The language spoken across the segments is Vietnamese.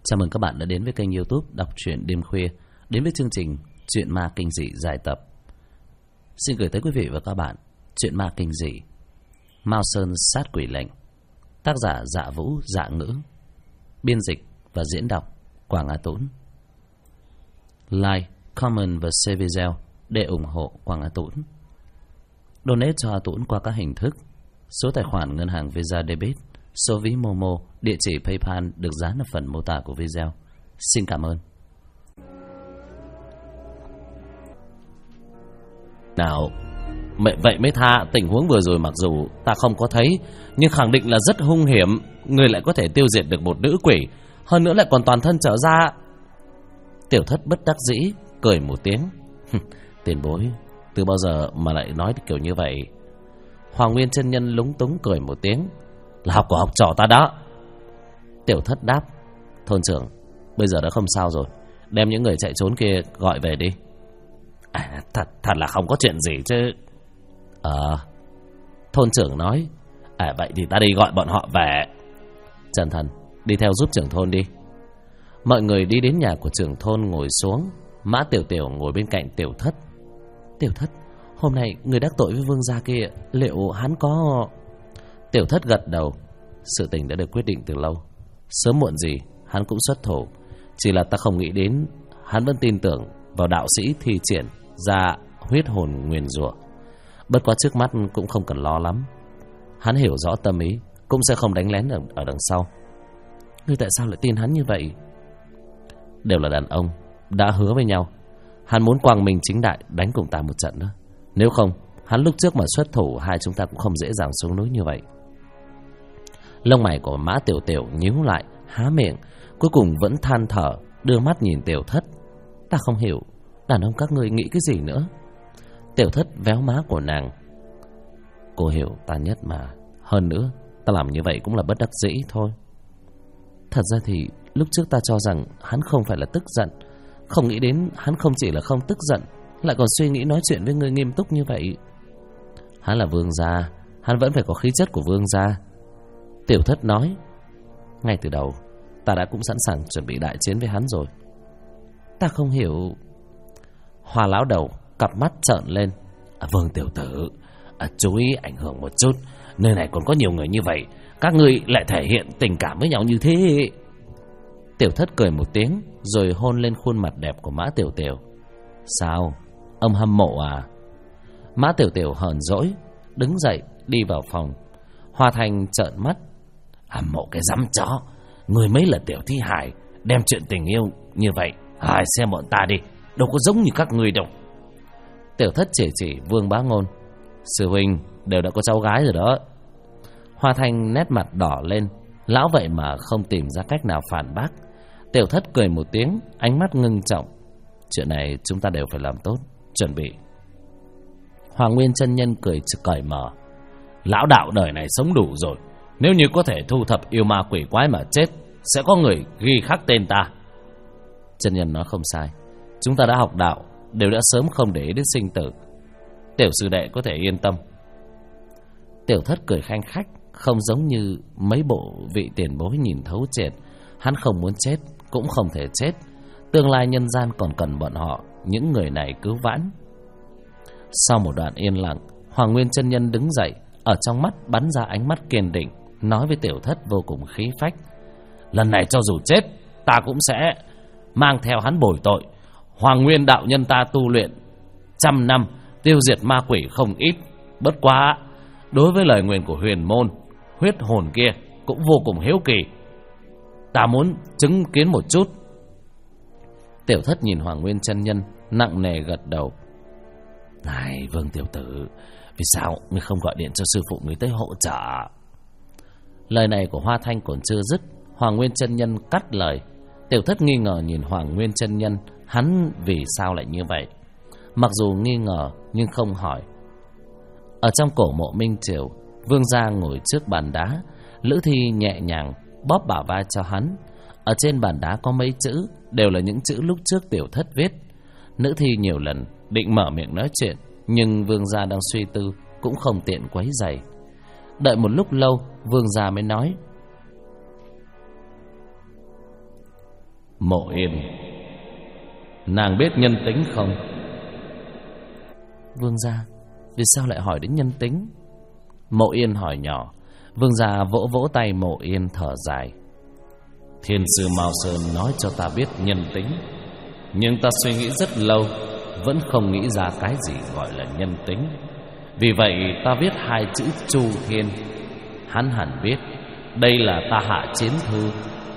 Chào mừng các bạn đã đến với kênh YouTube Đọc truyện đêm khuya, đến với chương trình Truyện ma kinh dị dài tập. Xin gửi tới quý vị và các bạn truyện ma kinh dị Mao Sơn sát quỷ lệnh, tác giả Dạ Vũ Dạ Ngữ, biên dịch và diễn đọc Quảng Á Tún. Like, comment và share video để ủng hộ Quảng Á Tún. Donate cho A Tún qua các hình thức: số tài khoản ngân hàng Visa Debit, số ví Momo, địa chỉ PayPal được dán ở phần mô tả của video. Xin cảm ơn. Nào, vậy mới tha. Tình huống vừa rồi mặc dù ta không có thấy, nhưng khẳng định là rất hung hiểm. Người lại có thể tiêu diệt được một nữ quỷ, hơn nữa lại còn toàn thân trở ra. Tiểu Thất bất đắc dĩ cười một tiếng. Tiền bối, từ bao giờ mà lại nói kiểu như vậy? Hoàng Nguyên chân nhân lúng túng cười một tiếng. Là học của học trò ta đó. Tiểu Thất đáp. Thôn trưởng, bây giờ đã không sao rồi, đem những người chạy trốn kia gọi về đi. Thật là không có chuyện gì chứ. Thôn trưởng nói. Vậy thì ta đi gọi bọn họ về. Trần Thần, đi theo giúp trưởng thôn đi. Mọi người đi đến nhà của trưởng thôn ngồi xuống. Mã Tiểu Tiểu ngồi bên cạnh Tiểu Thất. Tiểu Thất, hôm nay người đắc tội với vương gia kia, liệu hắn có... Tiểu Thất gật đầu. Sự tình đã được quyết định từ lâu, sớm muộn gì hắn cũng xuất thủ. Chỉ là ta không nghĩ đến hắn vẫn tin tưởng vào đạo sĩ thi triển ra huyết hồn nguyền rủa. Bất quá trước mắt cũng không cần lo lắm. Hắn hiểu rõ tâm ý, cũng sẽ không đánh lén ở đằng sau. Ngươi tại sao lại tin hắn như vậy? Đều là đàn ông, đã hứa với nhau. Hắn muốn quang minh chính đại đánh cùng ta một trận đó. Nếu không, hắn lúc trước mà xuất thủ, hai chúng ta cũng không dễ dàng xuống núi như vậy. Lông mày của Mã Tiểu Tiểu nhíu lại, há miệng, cuối cùng vẫn than thở, đưa mắt nhìn Tiểu Thất. Ta không hiểu, đàn ông các ngươi nghĩ cái gì nữa? Tiểu Thất véo má của nàng. Cô hiểu ta nhất mà. Hơn nữa, ta làm như vậy cũng là bất đắc dĩ thôi. Thật ra thì lúc trước ta cho rằng hắn không phải là tức giận, không nghĩ đến hắn không chỉ là không tức giận, lại còn suy nghĩ nói chuyện với người nghiêm túc như vậy. Hắn là vương gia, hắn vẫn phải có khí chất của vương gia. Tiểu Thất nói. Ngay từ đầu ta đã cũng sẵn sàng chuẩn bị đại chiến với hắn rồi. Ta không hiểu. Hoa lão đầu cặp mắt trợn lên. Vương tiểu tử, chú ý ảnh hưởng một chút. Nơi này còn có nhiều người như vậy, các ngươi lại thể hiện tình cảm với nhau như thế. Tiểu Thất cười một tiếng, rồi hôn lên khuôn mặt đẹp của Mã Tiểu Tiểu. Sao, ông hâm mộ à? Mã Tiểu Tiểu hờn dỗi, đứng dậy đi vào phòng. Hoa Thành trợn mắt. Hâm mộ cái dám chó. Người mấy là tiểu thi hài, đem chuyện tình yêu như vậy xem bọn ta đi, đâu có giống như các người đâu. Tiểu Thất chỉ Vương Bá Ngôn. Sư huynh đều đã có cháu gái rồi đó. Hoa Thành nét mặt đỏ lên. Lão vậy mà không tìm ra cách nào phản bác. Tiểu Thất cười một tiếng, ánh mắt ngưng trọng. Chuyện này chúng ta đều phải làm tốt, chuẩn bị. Hoàng Nguyên chân nhân cười cởi mở. Lão đạo đời này sống đủ rồi, nếu như có thể thu thập yêu ma quỷ quái mà chết, sẽ có người ghi khắc tên ta. Chân nhân nói không sai, chúng ta đã học đạo, đều đã sớm không để ý đến sinh tử. Tiểu sư đệ có thể yên tâm. Tiểu Thất cười khanh khách, không giống như mấy bộ vị tiền bối nhìn thấu triệt. Hắn không muốn chết, cũng không thể chết. Tương lai nhân gian còn cần bọn họ, những người này cứu vãn. Sau một đoạn yên lặng, Hoàng Nguyên chân nhân đứng dậy, ở trong mắt bắn ra ánh mắt kiên định, nói với Tiểu Thất vô cùng khí phách. Lần này cho dù chết, ta cũng sẽ mang theo hắn bồi tội. Hoàng Nguyên đạo nhân ta tu luyện 100 năm, tiêu diệt ma quỷ không ít. Bất quá, đối với lời nguyền của huyền môn, huyết hồn kia cũng vô cùng hiếu kỳ. Ta muốn chứng kiến một chút. Tiểu Thất nhìn Hoàng Nguyên chân nhân, nặng nề gật đầu. Này Vương tiểu tử, vì sao ngươi không gọi điện cho sư phụ ngươi tới hỗ trợ? Lời này của Hoa Thanh còn chưa dứt, Hoàng Nguyên chân nhân cắt lời. Tiểu Thất nghi ngờ nhìn Hoàng Nguyên chân nhân, hắn vì sao lại như vậy? Mặc dù nghi ngờ nhưng không hỏi. Ở trong cổ mộ Minh Triều, vương gia ngồi trước bàn đá. Lữ Thi nhẹ nhàng bóp bả vai cho hắn. Ở trên bàn đá có mấy chữ, đều là những chữ lúc trước Tiểu Thất viết. Nữ Thi nhiều lần định mở miệng nói chuyện, nhưng vương gia đang suy tư, cũng không tiện quấy rầy. Đợi một lúc lâu, vương gia mới nói. Mộ Yên, nàng biết nhân tính không? Vương gia, vì sao lại hỏi đến nhân tính? Mộ Yên hỏi nhỏ. Vương gia vỗ vỗ tay Mộ Yên, thở dài. Thiên sư Mao Sơn nói cho ta biết nhân tính, nhưng ta suy nghĩ rất lâu vẫn không nghĩ ra cái gì gọi là nhân tính. Vì vậy ta viết 2 chữ Chu Thiên. Hắn hẳn biết đây là ta hạ chiến thư.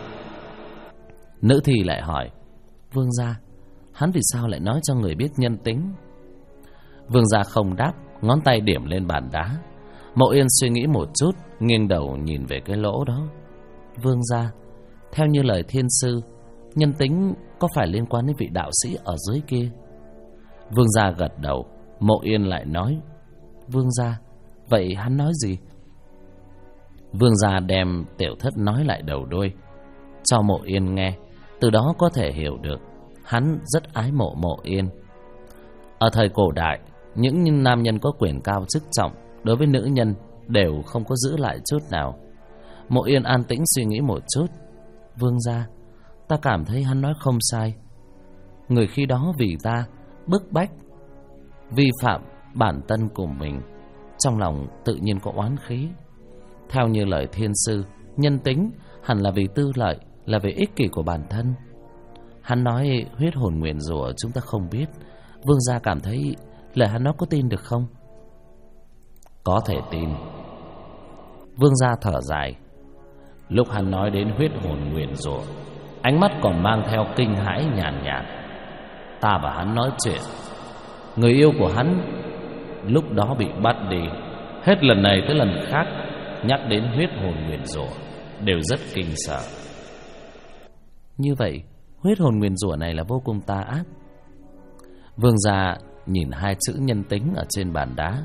Nữ thì lại hỏi: Vương gia, hắn vì sao lại nói cho người biết nhân tính? Vương gia không đáp, ngón tay điểm lên bàn đá. Mộ Yên suy nghĩ một chút, nghiêng đầu nhìn về cái lỗ đó. Vương gia, theo như lời thiên sư, nhân tính có phải liên quan đến vị đạo sĩ ở dưới kia? Vương gia gật đầu. Mộ Yên lại nói: Vương gia, vậy hắn nói gì? Vương gia đem Tiểu Thất nói lại đầu đuôi cho Mộ Yên nghe. Từ đó có thể hiểu được hắn rất ái mộ Mộ Yên. Ở thời cổ đại, những nam nhân có quyền cao chức trọng đối với nữ nhân đều không có giữ lại chút nào. Mộ Yên an tĩnh suy nghĩ một chút. Vương gia, ta cảm thấy hắn nói không sai. Người khi đó vì ta bức bách, vi phạm bản tân của mình, trong lòng tự nhiên có oán khí. Theo như lời thiên sư, nhân tính hẳn là vì tư lợi, là vì ích kỷ của bản thân. Hắn nói huyết hồn nguyền rủa chúng ta không biết. Vương gia cảm thấy lời hắn nói có tin được không? Có thể tin. Vương gia thở dài. Lúc hắn nói đến huyết hồn nguyền rủa, ánh mắt còn mang theo kinh hãi nhàn nhạt. Ta và hắn nói chuyện, người yêu của hắn lúc đó bị bắt đi. Hết lần này tới lần khác nhắc đến huyết hồn nguyền rủa đều rất kinh sợ. Như vậy huyết hồn nguyền rủa này là vô cùng tà ác. Vương gia nhìn 2 chữ nhân tính ở trên bàn đá.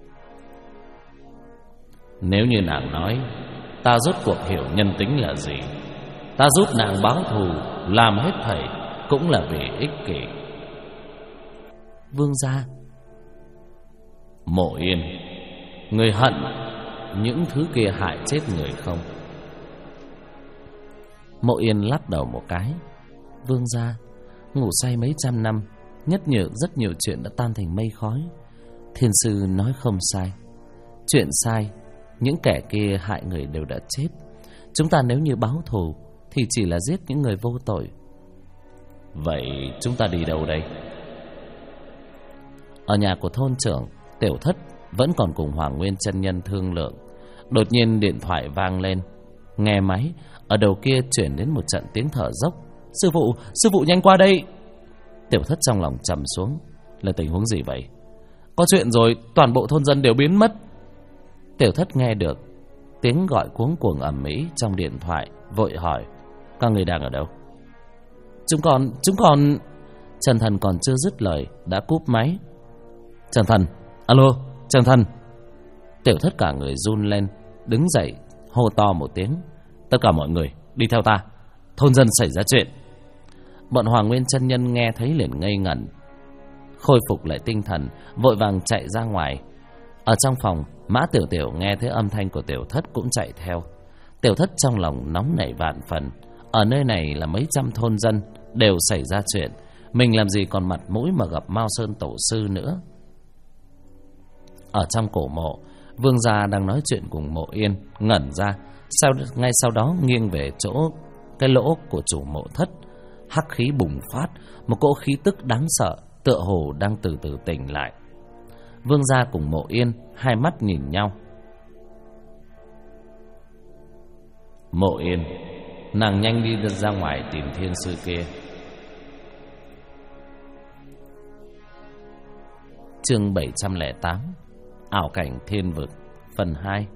Nếu như nàng nói ta rốt cuộc hiểu nhân tính là gì, ta giúp nàng báo thù, làm hết thảy cũng là vì ích kỷ. Vương gia. Mộ Yên, người hận những thứ kia hại chết người không? Mộ Yên lắc đầu một cái. Vương gia, ngủ say mấy trăm năm, rất nhiều chuyện đã tan thành mây khói. Thiên sư nói không sai. Chuyện sai, những kẻ kia hại người đều đã chết. Chúng ta nếu như báo thù thì chỉ là giết những người vô tội. Vậy chúng ta đi đâu đây? Ở nhà của thôn trưởng, Tiểu Thất vẫn còn cùng Hoàng Nguyên chân nhân thương lượng. Đột nhiên điện thoại vang lên. Nghe máy, ở đầu kia chuyển đến một trận tiếng thở dốc. Sư phụ nhanh qua đây. Tiểu Thất trong lòng trầm xuống. Là tình huống gì vậy? Có chuyện rồi, toàn bộ thôn dân đều biến mất. Tiểu Thất nghe được tiếng gọi cuống cuồng ầm ĩ trong điện thoại, vội hỏi: các người đang ở đâu? Chúng còn... Trần Thần còn chưa dứt lời đã cúp máy. Trần Thần, alo, Trần Thần. Tiểu Thất cả người run lên, đứng dậy hô to một tiếng: tất cả mọi người đi theo ta, thôn dân xảy ra chuyện. Bọn Hoàng Nguyên chân nhân nghe thấy liền ngây ngẩn, khôi phục lại tinh thần, vội vàng chạy ra ngoài. Ở trong phòng, Mã Tiểu Tiểu nghe thấy âm thanh của Tiểu Thất cũng chạy theo. Tiểu Thất trong lòng nóng nảy vạn phần. Ở nơi này là mấy trăm thôn dân đều xảy ra chuyện, mình làm gì còn mặt mũi mà gặp Mao Sơn tổ sư nữa. Ở trong cổ mộ, Vương gia đang nói chuyện cùng Mộ Yên, ngẩn ra, ngay sau đó nghiêng về chỗ cái lỗ của chủ mộ thất. Hắc khí bùng phát, một cỗ khí tức đáng sợ, tựa hồ đang từ từ tỉnh lại. Vương gia cùng Mộ Yên hai mắt nhìn nhau. Mộ Yên, nàng nhanh đi ra ngoài tìm thiên sư kia. Chương 708, ảo cảnh thiên vực, phần 2.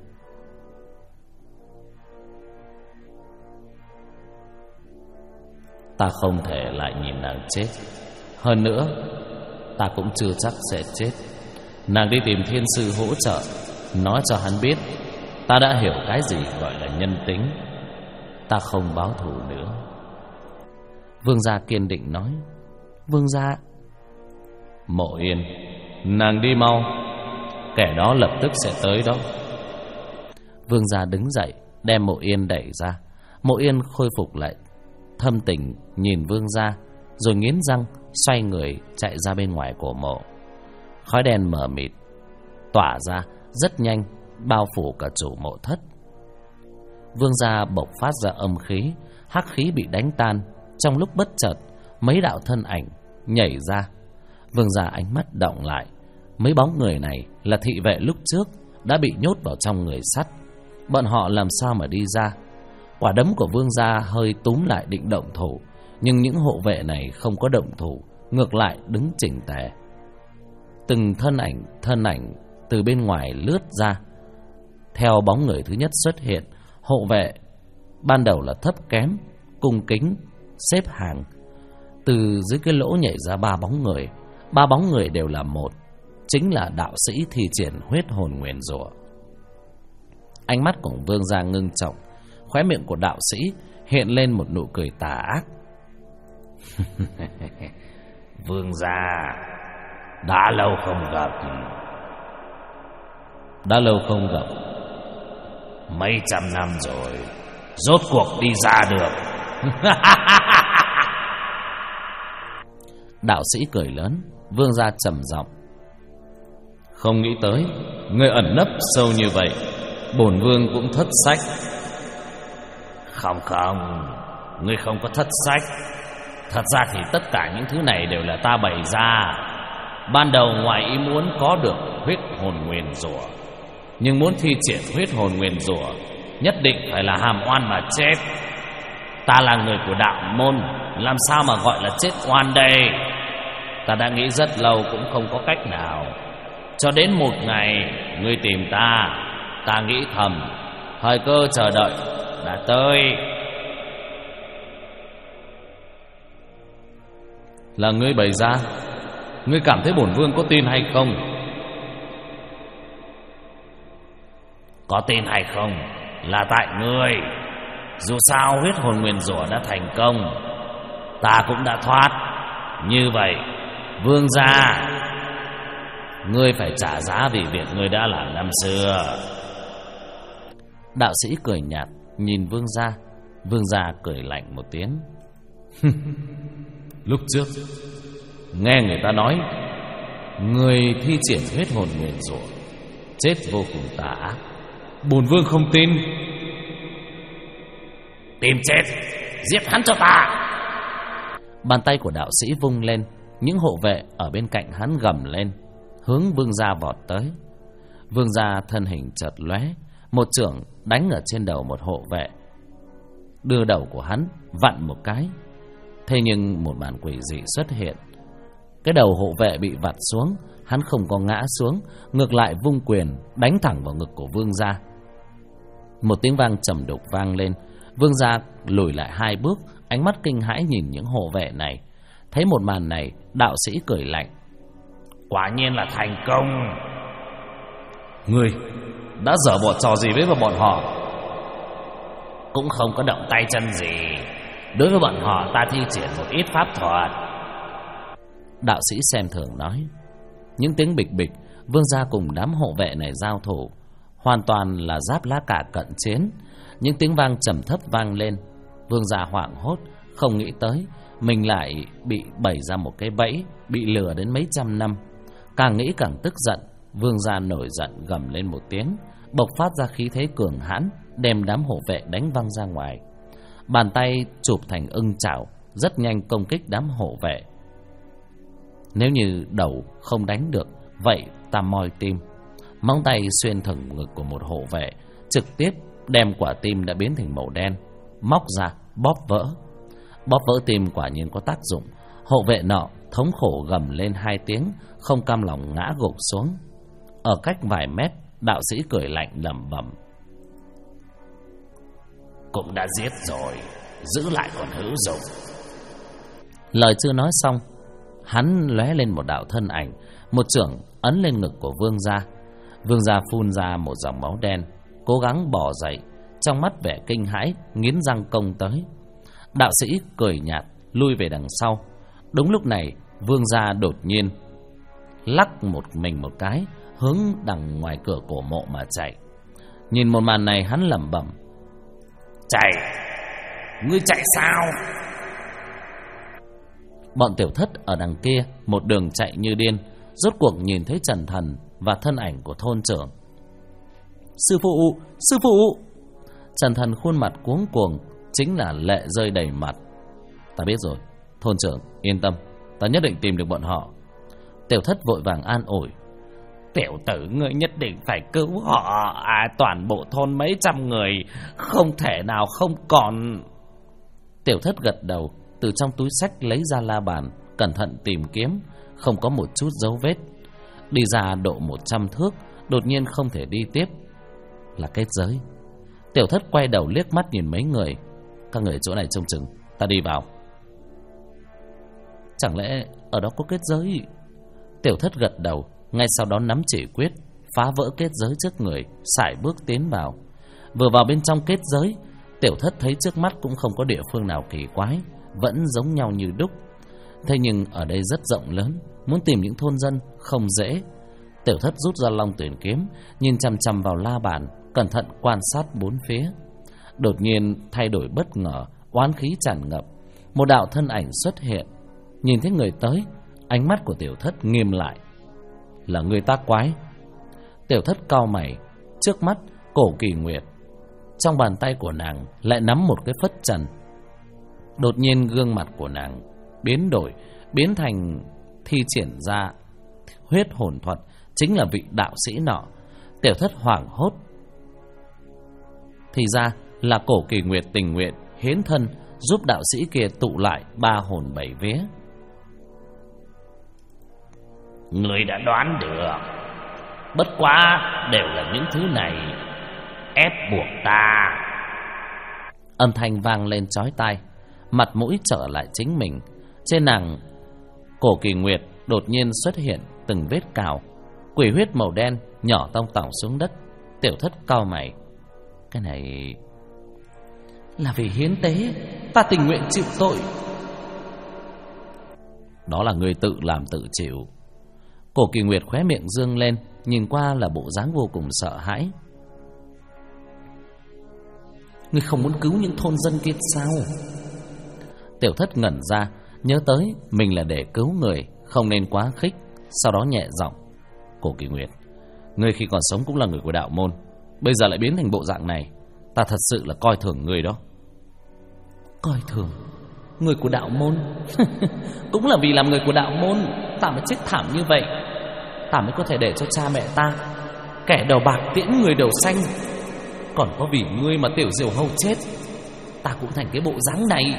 Ta không thể lại nhìn nàng chết. Hơn nữa, ta cũng chưa chắc sẽ chết. Nàng đi tìm thiên sư hỗ trợ, nói cho hắn biết ta đã hiểu cái gì gọi là nhân tính. Ta không báo thù nữa. Vương gia kiên định nói. Vương gia. Mộ Yên, nàng đi mau, kẻ đó lập tức sẽ tới đó. Vương gia đứng dậy, đem Mộ Yên đẩy ra. Mộ Yên khôi phục lại thâm tình nhìn Vương gia, rồi nghiến răng xoay người chạy ra bên ngoài cổ mộ. Khói đen mờ mịt tỏa ra rất nhanh, bao phủ cả chủ mộ thất. Vương gia bộc phát ra âm khí, hắc khí bị đánh tan. Trong lúc bất chợt, mấy đạo thân ảnh nhảy ra. Vương gia ánh mắt động lại. Mấy bóng người này là thị vệ lúc trước đã bị nhốt vào trong người sắt. Bọn họ làm sao mà đi ra? Quả đấm của Vương gia hơi túm lại định động thủ, nhưng những hộ vệ này không có động thủ, ngược lại đứng chỉnh tề. Từng thân ảnh từ bên ngoài lướt ra. Theo bóng người thứ nhất xuất hiện, hộ vệ ban đầu là thấp kém, cung kính xếp hàng. Từ dưới cái lỗ nhảy ra ba bóng người đều là một, chính là đạo sĩ thi triển huyết hồn nguyền rủa. Ánh mắt của Vương gia ngưng trọng, khóe miệng của đạo sĩ hiện lên một nụ cười tà ác. Vương gia, đã lâu không gặp. Mấy trăm năm rồi, rốt cuộc đi ra được. Đạo sĩ cười lớn. Vương gia trầm giọng: không nghĩ tới ngươi ẩn nấp sâu như vậy, bổn vương cũng thất sách. Không, ngươi không có thất sách. Thật ra thì tất cả những thứ này đều là ta bày ra. Ban đầu ngoài ý muốn có được huyết hồn nguyền rủa, nhưng muốn thi triển huyết hồn nguyền rủa nhất định phải là hàm oan mà chết. Ta là người của đạo môn, làm sao mà gọi là chết oan đây? Ta đã nghĩ rất lâu cũng không có cách nào. Cho đến một ngày ngươi tìm ta, ta nghĩ thầm, thời cơ chờ đợi đã tới. Là ngươi bày ra, ngươi cảm thấy bổn vương có tin hay không? Có tin hay không là tại ngươi. Dù sao huyết hồn nguyền rủa đã thành công, ta cũng đã thoát. Như vậy vương gia, ngươi phải trả giá vì việc ngươi đã làm năm xưa. Đạo sĩ cười nhạt nhìn Vương gia. Vương gia cười lạnh một tiếng. Lúc trước nghe người ta nói người thi triển huyết hồn nguyền rủa chết vô cùng tà ác, bổn vương không tin. Tìm chết, giết hắn cho ta. Bàn tay của đạo sĩ vung lên, những hộ vệ ở bên cạnh hắn gầm lên, hướng Vương gia vọt tới. Vương gia thân hình chợt lóe, một chưởng đánh ở trên đầu một hộ vệ, đưa đầu của hắn vặn một cái. Thế nhưng một màn quỷ dị xuất hiện. Cái đầu hộ vệ bị vặn xuống, hắn không có ngã xuống, ngược lại vung quyền đánh thẳng vào ngực của Vương gia. Một tiếng vang trầm đục vang lên. Vương gia lùi lại 2 bước, ánh mắt kinh hãi nhìn những hộ vệ này. Thấy một màn này, đạo sĩ cười lạnh: quả nhiên là thành công. Ngươi đã dở bộ trò gì với bọn họ? Cũng không có động tay chân gì. Đối với bọn họ ta thi triển một ít pháp thuật. Đạo sĩ xem thường nói. Những tiếng bịch bịch, Vương gia cùng đám hộ vệ này giao thủ, hoàn toàn là giáp lá cả cận chiến. Những tiếng vang trầm thấp vang lên. Vương gia hoảng hốt, không nghĩ tới mình lại bị bày ra một cái bẫy, bị lừa đến mấy trăm năm. Càng nghĩ càng tức giận. Vương gia nổi giận gầm lên một tiếng, bộc phát ra khí thế cường hãn, đem đám hộ vệ đánh văng ra ngoài. Bàn tay chụp thành ưng chảo, rất nhanh công kích đám hộ vệ. Nếu như đầu không đánh được, vậy ta moi tim. Móng tay xuyên thủng ngực của một hộ vệ, trực tiếp đem quả tim đã biến thành màu đen, móc ra bóp vỡ. Bóp vỡ tim quả nhiên có tác dụng. Hộ vệ nọ thống khổ gầm lên 2 tiếng, không cam lòng ngã gục xuống. Ở cách vài mét, đạo sĩ cười lạnh lẩm bẩm: cũng đã giết rồi, giữ lại còn hữu dụng. Lời chưa nói xong, hắn lóe lên một đạo thân ảnh, một chưởng ấn lên ngực của Vương gia. Vương gia phun ra một dòng máu đen, cố gắng bò dậy, trong mắt vẻ kinh hãi, nghiến răng công tới. Đạo sĩ cười nhạt lui về đằng sau. Đúng lúc này, Vương gia đột nhiên lắc một mình một cái, hướng đằng ngoài cửa cổ mộ mà chạy. Nhìn một màn này, hắn lẩm bẩm: chạy? Ngươi chạy sao? Bọn Tiểu Thất ở đằng kia một đường chạy như điên, rốt cuộc nhìn thấy Trần Thần và thân ảnh của thôn trưởng. Sư phụ, sư phụ! Trần Thần khuôn mặt cuống cuồng, chính là lệ rơi đầy mặt. Ta biết rồi, thôn trưởng yên tâm, ta nhất định tìm được bọn họ. Tiểu Thất vội vàng an ủi. Tiểu tử, ngươi nhất định phải cứu họ. Toàn bộ thôn mấy trăm người, không thể nào không còn. Tiểu Thất gật đầu, từ trong túi xách lấy ra la bàn, cẩn thận tìm kiếm, không có một chút dấu vết. Đi ra độ 100 thước, đột nhiên không thể đi tiếp. Là kết giới. Tiểu Thất quay đầu liếc mắt nhìn mấy người. Các người chỗ này trông chừng, ta đi vào. Chẳng lẽ ở đó có kết giới? Tiểu Thất gật đầu, ngay sau đó nắm chỉ quyết, phá vỡ kết giới trước người, sải bước tiến vào. Vừa vào bên trong kết giới, Tiểu Thất thấy trước mắt cũng không có địa phương nào kỳ quái, vẫn giống nhau như đúc. Thế nhưng ở đây rất rộng lớn, muốn tìm những thôn dân không dễ. Tiểu Thất rút ra Long Tuyển kiếm, nhìn chằm chằm vào la bàn, cẩn thận quan sát bốn phía. Đột nhiên thay đổi bất ngờ, oán khí tràn ngập, một đạo thân ảnh xuất hiện. Nhìn thấy người tới, ánh mắt của Tiểu Thất nghiêm lại. Là người tác quái. Tiểu Thất cau mày, trước mắt Cổ Kỳ Nguyệt. Trong bàn tay của nàng lại nắm một cái phất trần. Đột nhiên gương mặt của nàng biến đổi, biến thành thi triển ra huyết hồn thuật, chính là vị đạo sĩ nọ. Tiểu Thất hoảng hốt. Thì ra là Cổ Kỳ Nguyệt tình nguyện hiến thân giúp đạo sĩ kia tụ lại 3 hồn 7 vía. Người đã đoán được, bất quá đều là những thứ này ép buộc ta. Âm thanh vang lên chói tai, mặt mũi trở lại chính mình. Trên nàng Cổ Kỳ Nguyệt đột nhiên xuất hiện từng vết cào, quỷ huyết màu đen nhỏ tông tỏng xuống đất. Tiểu Thất cau mày. Cái này là vì hiến tế, ta tình nguyện chịu tội. Đó là người tự làm tự chịu. Cổ Kỳ Nguyệt khóe miệng dương lên, nhìn qua là bộ dáng vô cùng sợ hãi. Ngươi không muốn cứu những thôn dân kia sao? Tiểu Thất ngẩn ra, nhớ tới mình là để cứu người, không nên quá khích. Sau đó nhẹ giọng. Cổ Kỳ Nguyệt, ngươi khi còn sống cũng là người của đạo môn, bây giờ lại biến thành bộ dạng này, ta thật sự là coi thường ngươi đó. Coi thường? Người của đạo môn? Cũng là vì làm người của đạo môn ta mới chết thảm như vậy, ta mới có thể để cho cha mẹ ta kẻ đầu bạc tiễn người đầu xanh. Còn có vì ngươi mà Tiểu Diều Hâu chết, ta cũng thành cái bộ dáng này.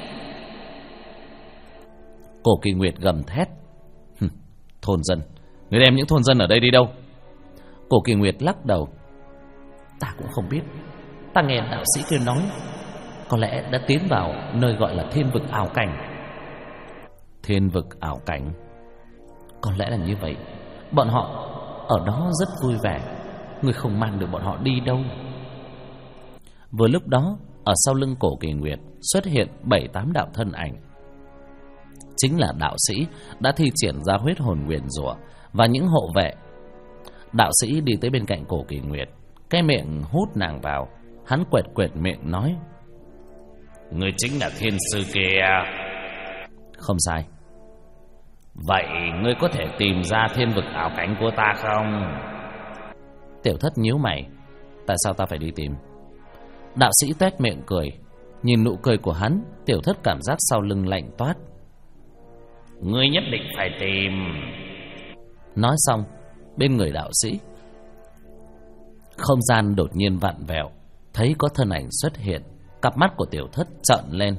Cổ Kỳ Nguyệt gầm thét. Thôn dân, ngươi đem những thôn dân ở đây đi đâu? Cổ Kỳ Nguyệt lắc đầu. Ta cũng không biết, ta nghe đạo sĩ kia nói có lẽ đã tiến vào nơi gọi là thiên vực ảo cảnh. Thiên vực ảo cảnh? Có lẽ là như vậy. Bọn họ ở đó rất vui vẻ, ngươi không mang được bọn họ đi đâu. Vừa lúc đó, ở sau lưng Cổ Kỳ Nguyệt xuất hiện 7-8 đạo thân ảnh. Chính là đạo sĩ đã thi triển ra huyết hồn nguyền rủa và những hộ vệ. Đạo sĩ đi tới bên cạnh Cổ Kỳ Nguyệt, cái miệng hút nàng vào. Hắn quệt quệt miệng nói. Người chính là thiên sư kia. Không sai. Vậy ngươi có thể tìm ra thiên vực ảo cảnh của ta không? Tiểu Thất nhíu mày. Tại sao ta phải đi tìm? Đạo sĩ tuét miệng cười. Nhìn nụ cười của hắn, Tiểu Thất cảm giác sau lưng lạnh toát. Ngươi nhất định phải tìm. Nói xong, bên người đạo sĩ, không gian đột nhiên vặn vẹo, thấy có thân ảnh xuất hiện. Cặp mắt của Tiểu Thất trợn lên.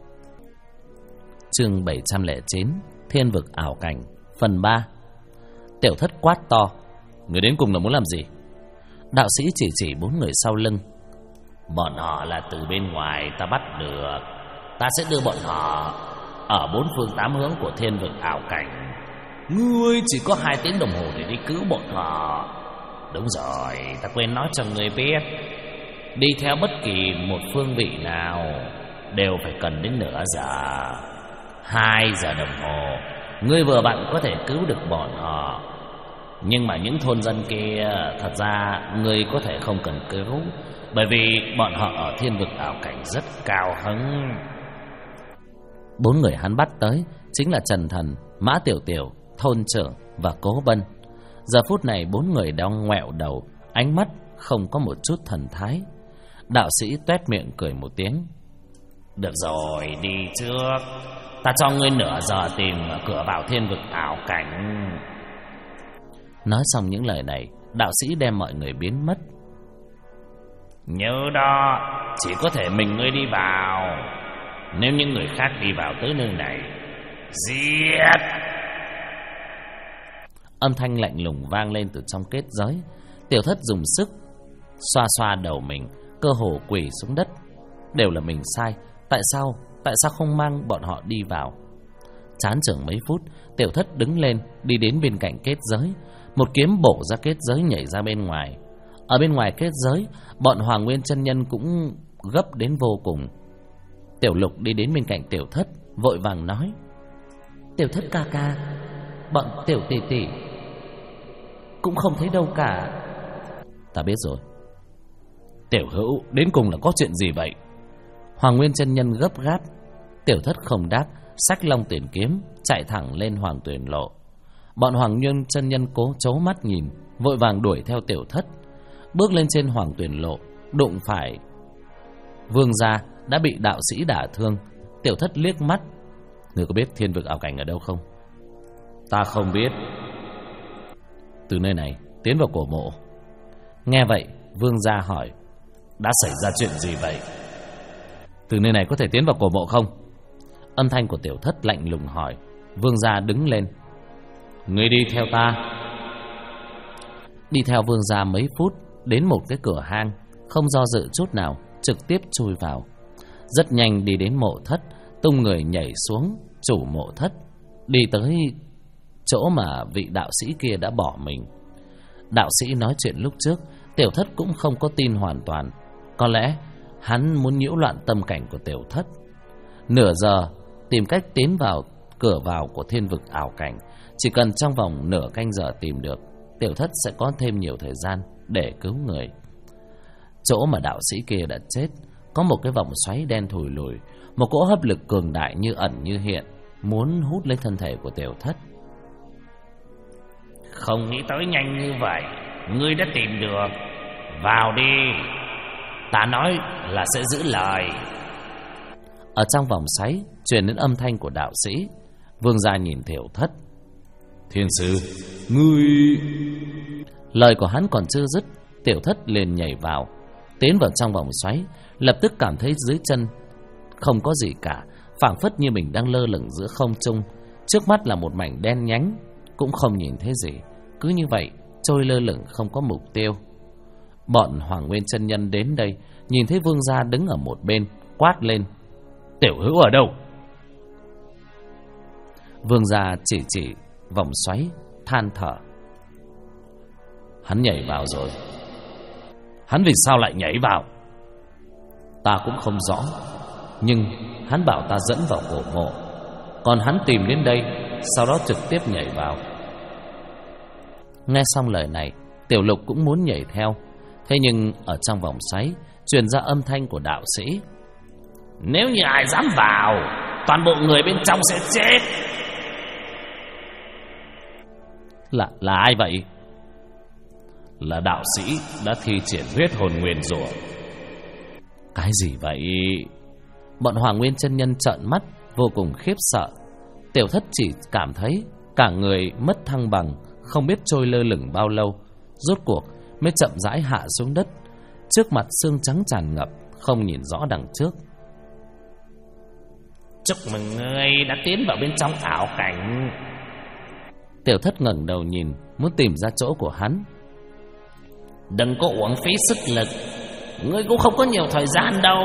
Chương 709, Thiên vực ảo cảnh, phần 3. Tiểu Thất quát to. Người đến cùng là muốn làm gì? Đạo sĩ chỉ 4 người sau lưng. Bọn họ là từ bên ngoài ta bắt được. Ta sẽ đưa bọn họ ở 4 phương 8 hướng của thiên vực ảo cảnh. Ngươi chỉ có 2 tiếng đồng hồ để đi cứu bọn họ. Đúng rồi, ta quên nói cho ngươi biết, đi theo bất kỳ một phương vị nào đều phải cần đến nửa giờ. 2 giờ đồng hồ ngươi vừa vặn có thể cứu được bọn họ. Nhưng mà những thôn dân kia thật ra ngươi có thể không cần cứu, bởi vì bọn họ ở thiên vực ảo cảnh rất cao hứng. 4 người hắn bắt tới chính là Trần Thần, Mã Tiểu Tiểu, thôn trưởng và Cố Bân. Giờ phút này 4 người đang ngoẹo đầu, ánh mắt không có một chút thần thái. Đạo sĩ toét miệng cười một tiếng. Được rồi, đi trước. Ta cho ngươi nửa giờ tìm cửa vào thiên vực ảo cảnh. Nói xong những lời này, đạo sĩ đem mọi người biến mất. Nhớ đó, chỉ có thể mình ngươi đi vào. Nếu những người khác đi vào tới nơi này, giết. Âm thanh lạnh lùng vang lên từ trong kết giới. Tiểu Thất dùng sức xoa xoa đầu mình, cơ hồ quỳ xuống đất. Đều là mình sai. Tại sao không mang bọn họ đi vào? Chán chường mấy phút, Tiểu Thất đứng lên, đi đến bên cạnh kết giới. Một kiếm bổ ra kết giới, nhảy ra bên ngoài. Ở bên ngoài kết giới, bọn Hoàng Nguyên chân nhân cũng gấp đến vô cùng. Tiểu Lục đi đến bên cạnh Tiểu Thất, vội vàng nói: Tiểu Thất ca ca, bọn Tiểu tỷ tỷ cũng không thấy đâu cả. Ta biết rồi. Tiểu Hữu, đến cùng là có chuyện gì vậy? Hoàng Nguyên chân nhân gấp gáp. Tiểu Thất không đáp, xách Long Tuyển kiếm chạy thẳng lên Hoàng Tuyển lộ. Bọn Hoàng Nguyên chân nhân cố chố mắt nhìn, vội vàng đuổi theo Tiểu Thất. Bước lên trên Hoàng Tuyển lộ, đụng phải Vương gia đã bị đạo sĩ đả thương. Tiểu Thất liếc mắt: Ngươi có biết thiên vực ảo cảnh ở đâu không? Ta không biết. Từ nơi này tiến vào cổ mộ. Nghe vậy, Vương gia hỏi: Đã xảy ra chuyện gì vậy? Từ nơi này có thể tiến vào cổ mộ không? Âm thanh của Tiểu Thất lạnh lùng hỏi. Vương gia đứng lên: Ngươi đi theo ta. Đi theo Vương gia mấy phút, đến một cái cửa hang, không do dự chút nào, trực tiếp chui vào. Rất nhanh đi đến mộ thất, tung người nhảy xuống chủ mộ thất, đi tới chỗ mà vị đạo sĩ kia đã bỏ mình. Đạo sĩ nói chuyện lúc trước, Tiểu Thất cũng không có tin hoàn toàn. Có lẽ hắn muốn nhiễu loạn tâm cảnh của Tiểu Thất. Nửa giờ tìm cách tiến vào cửa vào của thiên vực ảo cảnh. Chỉ cần trong vòng nửa canh giờ tìm được, Tiểu Thất sẽ có thêm nhiều thời gian để cứu người. Chỗ mà đạo sĩ kia đã chết có một cái vòng xoáy đen thùi lùi, một cỗ hấp lực cường đại như ẩn như hiện, muốn hút lấy thân thể của Tiểu Thất. Không nghĩ tới nhanh như vậy, ngươi đã tìm được. Vào đi, ta nói là sẽ giữ lời. Ở trong vòng xoáy truyền đến âm thanh của đạo sĩ. Vương gia nhìn Tiểu Thất: Thiên sư, ngươi... Lời của hắn còn chưa dứt, Tiểu Thất liền nhảy vào, tiến vào trong vòng xoáy. Lập tức cảm thấy dưới chân không có gì cả, phảng phất như mình đang lơ lửng giữa không trung. Trước mắt là một mảnh đen nhánh, cũng không nhìn thấy gì, cứ như vậy trôi lơ lửng không có mục tiêu. Bọn Hoàng Nguyên chân nhân đến đây, nhìn thấy Vương gia đứng ở một bên, quát lên: Tiểu Hữu ở đâu? Vương gia chỉ vòng xoáy, than thở: Hắn nhảy vào rồi. Hắn vì sao lại nhảy vào? Ta cũng không rõ, nhưng hắn bảo ta dẫn vào cổ mộ, còn hắn tìm đến đây, sau đó trực tiếp nhảy vào. Nghe xong lời này, Tiểu Lục cũng muốn nhảy theo. Thế nhưng ở trong vòng xoáy truyền ra âm thanh của đạo sĩ: Nếu như ai dám vào, toàn bộ người bên trong sẽ chết. Là ai vậy? Là đạo sĩ đã thi triển huyết hồn nguyền rủa. Cái gì vậy? Bọn Hoàng Nguyên chân nhân trợn mắt, vô cùng khiếp sợ. Tiểu Thất chỉ cảm thấy cả người mất thăng bằng, không biết trôi lơ lửng bao lâu, rốt cuộc mới chậm rãi hạ xuống đất. Trước mặt xương trắng tràn ngập, không nhìn rõ đằng trước. Chúc mừng ngươi đã tiến vào bên trong ảo cảnh. Tiểu Thất ngẩng đầu nhìn, muốn tìm ra chỗ của hắn. Đừng có uổng phí sức lực, ngươi cũng không có nhiều thời gian đâu.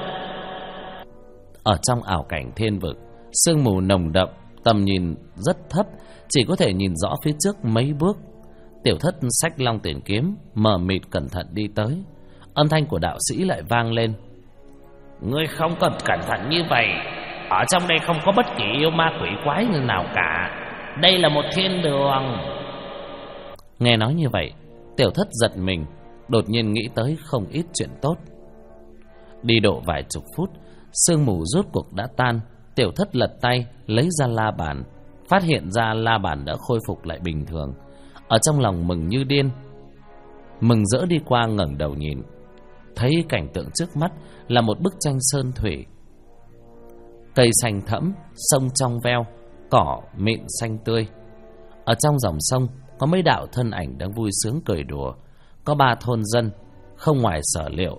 Ở trong ảo cảnh thiên vực, sương mù nồng đậm, tầm nhìn rất thấp, chỉ có thể nhìn rõ phía trước mấy bước. Tiểu Thất xách Long Tuyển kiếm, mờ mịt cẩn thận đi tới. Âm thanh của đạo sĩ lại vang lên: Ngươi không cần cẩn thận như vậy. Ở trong đây không có bất kỳ yêu ma quỷ quái nào cả. Đây là một thiên đường. Nghe nói như vậy, Tiểu Thất giật mình, đột nhiên nghĩ tới không ít chuyện tốt. Đi độ vài chục phút, sương mù rốt cuộc đã tan, Tiểu Thất lật tay lấy ra la bàn, phát hiện ra la bàn đã khôi phục lại bình thường. Ở trong lòng mừng như điên, mừng rỡ đi qua ngẩng đầu nhìn, thấy cảnh tượng trước mắt là một bức tranh sơn thủy. Cây xanh thẫm, sông trong veo, cỏ mịn xanh tươi. Ở trong dòng sông có mấy đạo thân ảnh đang vui sướng cười đùa. Có 3 thôn dân, không ngoài sở liệu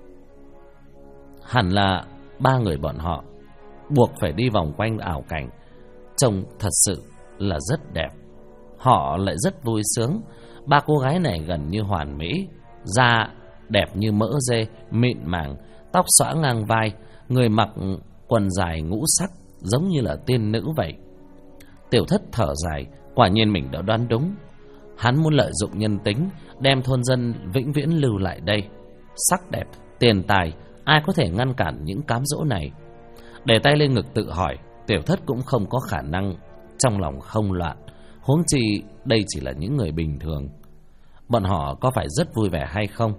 hẳn là 3 người bọn họ buộc phải đi vòng quanh ảo cảnh. Trông thật sự là rất đẹp. Họ lại rất vui sướng. 3 cô gái này gần như hoàn mỹ, da đẹp như mỡ dê, mịn màng, tóc xõa ngang vai, người mặc quần dài ngũ sắc, giống như là tiên nữ vậy. Tiểu Thất thở dài, quả nhiên mình đã đoán đúng. Hắn muốn lợi dụng nhân tính, đem thôn dân vĩnh viễn lưu lại đây. Sắc đẹp, tiền tài, ai có thể ngăn cản những cám dỗ này? Để tay lên ngực tự hỏi, Tiểu Thất cũng không có khả năng trong lòng không loạn. Huống chi đây chỉ là những người bình thường. Bọn họ có phải rất vui vẻ hay không?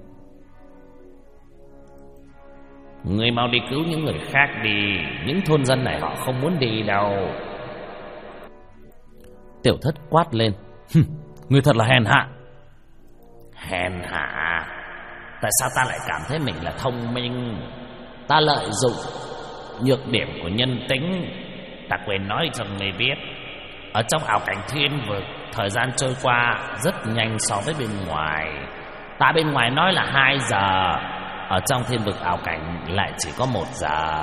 Người mau đi cứu những người khác đi. Những thôn dân này họ không muốn đi đâu. Tiểu Thất quát lên. Người thật là hèn hạ. Hèn hạ? Tại sao ta lại cảm thấy mình là thông minh? Ta lợi dụng nhược điểm của nhân tính. Ta quên nói cho người biết, ở trong ảo cảnh thiên vực, thời gian trôi qua rất nhanh so với bên ngoài. Ta bên ngoài nói là 2 giờ, ở trong thiên vực ảo cảnh lại chỉ có 1 giờ.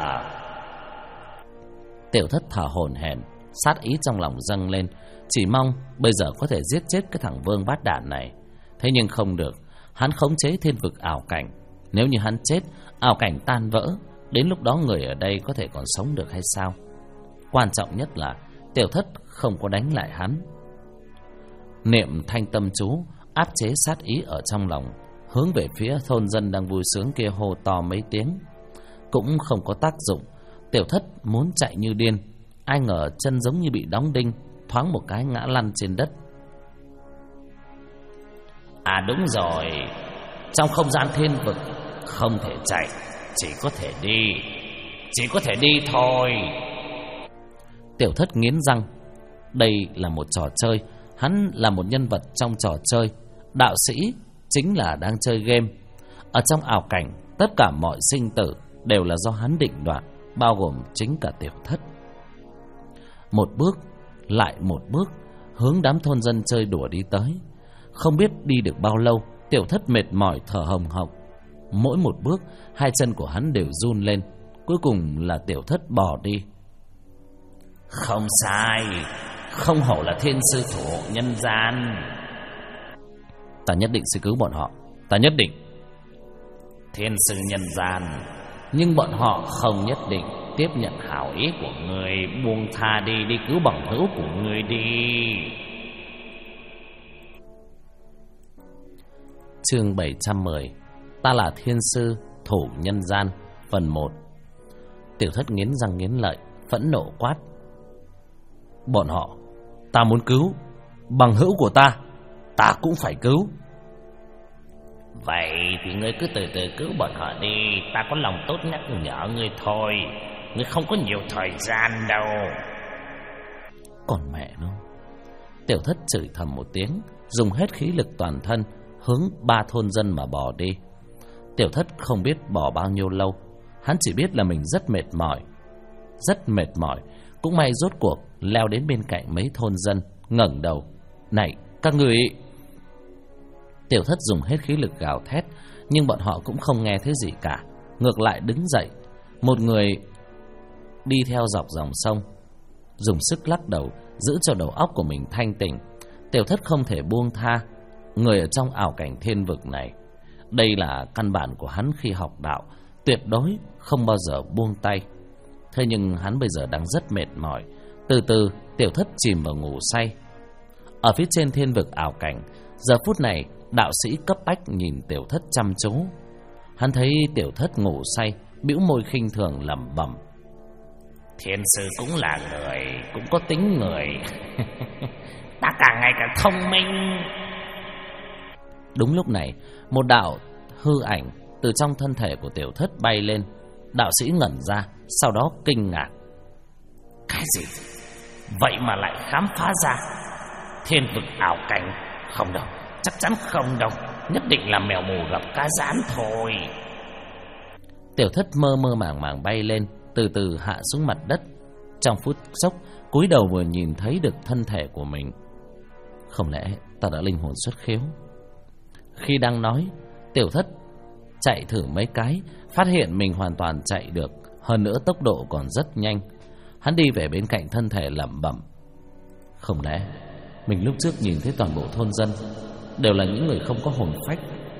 Tiểu Thất thở hổn hển, sát ý trong lòng dâng lên, chỉ mong bây giờ có thể giết chết cái thằng Vương Bát Đản này. Thế nhưng không được, hắn khống chế thiên vực ảo cảnh. Nếu như hắn chết, ảo cảnh tan vỡ, đến lúc đó người ở đây có thể còn sống được hay sao? Quan trọng nhất là Tiểu Thất không có đánh lại hắn. Niệm thanh tâm chú, áp chế sát ý ở trong lòng, hướng về phía thôn dân đang vui sướng kia hô to mấy tiếng. Cũng không có tác dụng. Tiểu Thất muốn chạy như điên, ai ngờ chân giống như bị đóng đinh, thoáng một cái ngã lăn trên đất. À đúng rồi, trong không gian thiên vực không thể chạy, chỉ có thể đi. Chỉ có thể đi thôi. Tiểu Thất nghiến răng. Đây là một trò chơi, hắn là một nhân vật trong trò chơi. Đạo sĩ chính là đang chơi game. Ở trong ảo cảnh, tất cả mọi sinh tử đều là do hắn định đoạt, bao gồm chính cả Tiểu Thất. Một bước lại một bước, hướng đám thôn dân chơi đùa đi tới. Không biết đi được bao lâu, Tiểu Thất mệt mỏi thở hồng hộc. Mỗi một bước, 2 chân của hắn đều run lên. Cuối cùng là Tiểu Thất bỏ đi. Không sai, không hổ là thiên sư thủ hộ nhân gian. Ta nhất định sẽ cứu bọn họ, ta nhất định. Thiên sư nhân gian, nhưng bọn họ không nhất định tiếp nhận hảo ý của người. Buông tha đi, đi cứu bằng hữu của người đi. Chương 710. Ta là thiên sư thủ nhân gian, phần 1. Tiểu Thất nghiến răng nghiến lợi, phẫn nộ quát. Bọn họ, ta muốn cứu. Bằng hữu của ta cũng phải cứu. Vậy thì ngươi cứ từ từ cứu bọn họ đi. Ta có lòng tốt nhắc nhở ngươi thôi. Ngươi không có nhiều thời gian đâu. Còn mẹ nó. Tiểu Thất chửi thầm một tiếng, dùng hết khí lực toàn thân, hướng 3 thôn dân mà bỏ đi. Tiểu Thất không biết bỏ bao nhiêu lâu. Hắn chỉ biết là mình rất mệt mỏi. Rất mệt mỏi. Cũng may rốt cuộc leo đến bên cạnh mấy thôn dân, ngẩng đầu. Này, các người... Tiểu Thất dùng hết khí lực gào thét, nhưng bọn họ cũng không nghe thấy gì cả. Ngược lại đứng dậy. Một người đi theo dọc dòng sông, dùng sức lắc đầu, giữ cho đầu óc của mình thanh tỉnh. Tiểu Thất không thể buông tha người ở trong ảo cảnh thiên vực này. Đây là căn bản của hắn khi học đạo, tuyệt đối không bao giờ buông tay. Thế nhưng hắn bây giờ đang rất mệt mỏi. Từ từ Tiểu Thất chìm vào ngủ say. Ở phía trên thiên vực ảo cảnh, giờ phút này đạo sĩ cấp bách nhìn Tiểu Thất chăm chú. Hắn thấy Tiểu Thất ngủ say, bĩu môi khinh thường lẩm bẩm. Thiên sư cũng là người, cũng có tính người. Ta càng ngày càng thông minh. Đúng lúc này, một đạo hư ảnh từ trong thân thể của Tiểu Thất bay lên. Đạo sĩ ngẩn ra, sau đó kinh ngạc. Cái gì? Vậy mà lại khám phá ra thiên vực ảo cảnh? Không đâu, chắc chắn không đâu. Nhất định là mèo mù gặp cá rán thôi. Tiểu Thất mơ mơ màng màng bay lên, từ từ hạ xuống mặt đất. Trong phút chốc, cúi đầu vừa nhìn thấy được thân thể của mình. Không lẽ ta đã linh hồn xuất khiếu? Khi đang nói, Tiểu Thất chạy thử mấy cái, phát hiện mình hoàn toàn chạy được, hơn nữa tốc độ còn rất nhanh. Hắn đi về bên cạnh thân thể lẩm bẩm: không lẽ mình lúc trước nhìn thấy toàn bộ thôn dân đều là những người không có hồn phách?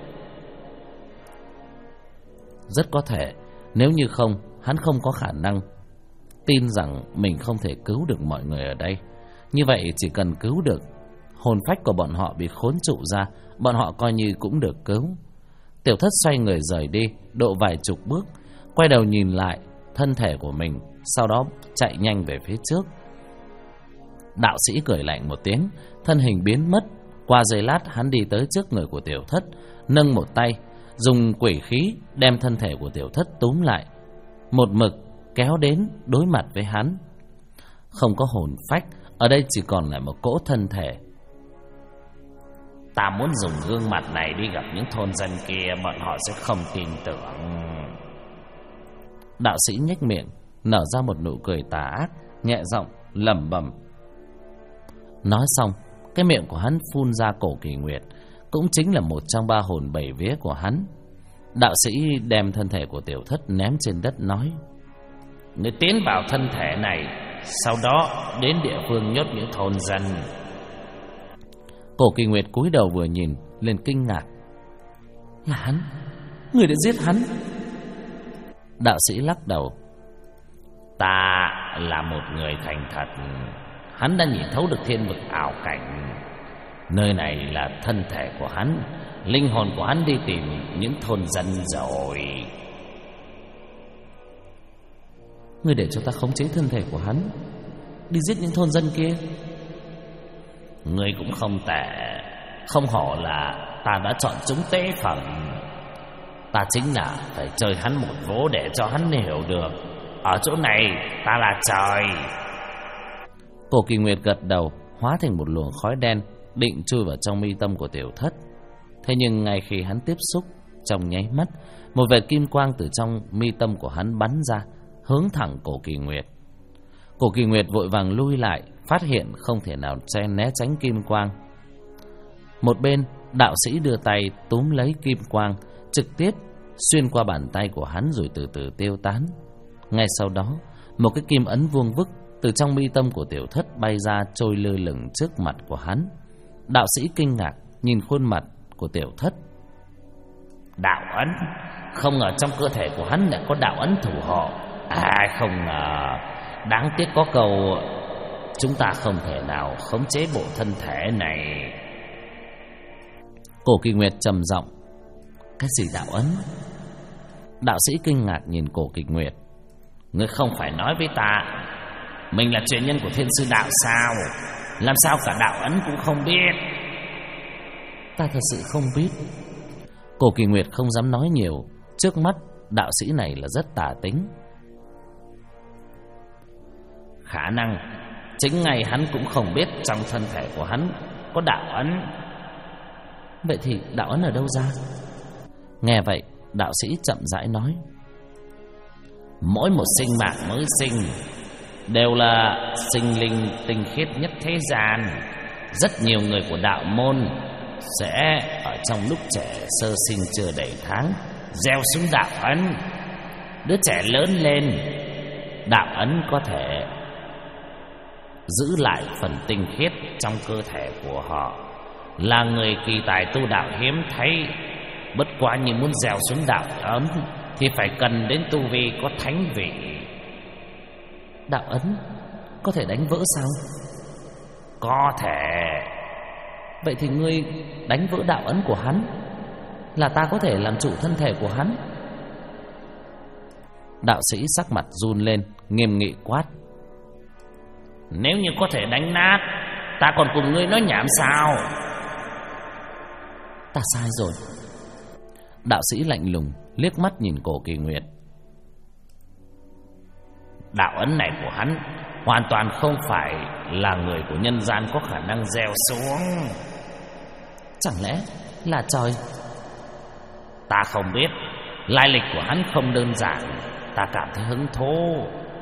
Rất có thể, nếu như không, hắn không có khả năng tin rằng mình không thể cứu được mọi người ở đây. Như vậy chỉ cần cứu được hồn phách của bọn họ bị khốn trụ ra, bọn họ coi như cũng được cứu. Tiểu Thất xoay người rời đi, độ vài chục bước, quay đầu nhìn lại thân thể của mình, sau đó chạy nhanh về phía trước. Đạo sĩ cười lạnh một tiếng, thân hình biến mất. Qua giây lát, hắn đi tới trước người của Tiểu Thất, nâng một tay, dùng quỷ khí đem thân thể của Tiểu Thất túm lại, một mực kéo đến đối mặt với hắn. Không có hồn phách, ở đây chỉ còn lại một cỗ thân thể. Ta muốn dùng gương mặt này đi gặp những thôn dân kia, bọn họ sẽ không tin tưởng. Đạo sĩ nhếch miệng, nở ra một nụ cười tà ác, nhẹ giọng lẩm bẩm. Nói xong, cái miệng của hắn phun ra Cổ Kỳ Nguyệt, cũng chính là một trong 3 hồn 7 vía của hắn. Đạo sĩ đem thân thể của Tiểu Thất ném trên đất, nói: Ngươi tiến vào thân thể này, sau đó đến địa phương nhốt những thôn dân. Cổ Kỳ Nguyệt cúi đầu vừa nhìn lên kinh ngạc: là hắn? Người đã giết hắn? Đạo sĩ lắc đầu: Ta là một người thành thật. Hắn đã nhìn thấu được thiên vực ảo cảnh. Nơi này là thân thể của hắn. Linh hồn của hắn đi tìm những thôn dân rồi. Ngươi để cho ta khống chế thân thể của hắn, đi giết những thôn dân kia. Ngươi cũng không tệ. Không hổ là ta đã chọn chúng tế phẩm. Ta chính là phải chơi hắn một vố để cho hắn hiểu được ở chỗ này ta là trời. Cổ Kỳ Nguyệt gật đầu, hóa thành một luồng khói đen, định chui vào trong mi tâm của Tiểu Thất. Thế nhưng ngay khi hắn tiếp xúc, trong nháy mắt, một vệt kim quang từ trong mi tâm của hắn bắn ra, hướng thẳng Cổ Kỳ Nguyệt. Cổ Kỳ Nguyệt vội vàng lui lại, phát hiện không thể nào né tránh kim quang. Một bên, đạo sĩ đưa tay túm lấy kim quang, trực tiếp xuyên qua bàn tay của hắn rồi từ từ tiêu tán. Ngay sau đó, một cái kim ấn vuông vức từ trong mi tâm của Tiểu Thất bay ra, trôi lơ lửng trước mặt của hắn. Đạo sĩ kinh ngạc nhìn khuôn mặt của Tiểu Thất. Đạo ấn? Không ngờ trong cơ thể của hắn lại có đạo ấn thủ hộ. Không ngờ. Đáng tiếc có câu chúng ta không thể nào khống chế bộ thân thể này. Cổ Kỳ Nguyệt trầm giọng: Cái gì đạo ấn? Đạo sĩ kinh ngạc nhìn Cổ Kỳ Nguyệt: Ngươi không phải nói với ta mình là truyền nhân của Thiên Sư Đạo sao? Làm sao cả đạo ấn cũng không biết? Ta thật sự không biết. Cổ Kỳ Nguyệt không dám nói nhiều. Trước mắt đạo sĩ này là rất tà tính. Khả năng chính ngay hắn cũng không biết trong thân thể của hắn có đạo ấn. Vậy thì đạo ấn ở đâu ra? Nghe vậy, đạo sĩ chậm rãi nói: Mỗi một sinh mạng mới sinh đều là sinh linh tinh khiết nhất thế gian. Rất nhiều người của đạo môn sẽ ở trong lúc trẻ sơ sinh chưa đầy tháng gieo xuống đạo ấn. Đứa trẻ lớn lên, đạo ấn có thể giữ lại phần tinh khiết trong cơ thể của họ. Là người kỳ tài tu đạo hiếm thấy. Bất quá như muốn gieo xuống đạo ấn thì phải cần đến tu vi có thánh vị. Đạo ấn có thể đánh vỡ sao? Có thể. Vậy thì ngươi đánh vỡ đạo ấn của hắn, là ta có thể làm chủ thân thể của hắn. Đạo sĩ sắc mặt run lên, nghiêm nghị quát: Nếu như có thể đánh nát, ta còn cùng ngươi nói nhảm sao? Ta sai rồi. Đạo sĩ lạnh lùng liếc mắt nhìn Cổ Kỳ Nguyệt: Đạo ấn này của hắn hoàn toàn không phải là người của nhân gian có khả năng gieo xuống. Chẳng lẽ là trời? Ta không biết. Lai lịch của hắn không đơn giản. Ta cảm thấy hứng thú.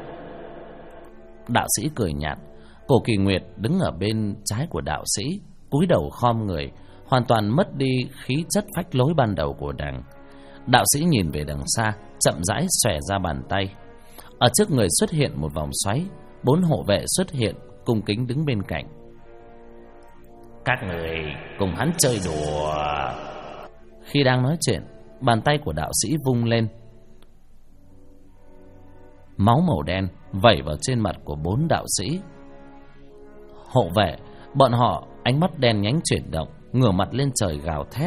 Đạo sĩ cười nhạt. Cổ Kỳ Nguyệt đứng ở bên trái của đạo sĩ, cúi đầu khom người, hoàn toàn mất đi khí chất phách lối ban đầu của nàng. Đạo sĩ nhìn về đằng xa, chậm rãi xòe ra bàn tay. Ở trước người xuất hiện một vòng xoáy, 4 hộ vệ xuất hiện, cung kính đứng bên cạnh. Các người cùng hắn chơi đùa. Khi đang nói chuyện, bàn tay của đạo sĩ vung lên, máu màu đen vẩy vào trên mặt của 4 đạo sĩ. Hộ vệ, bọn họ ánh mắt đen nhánh chuyển động, ngửa mặt lên trời gào thét.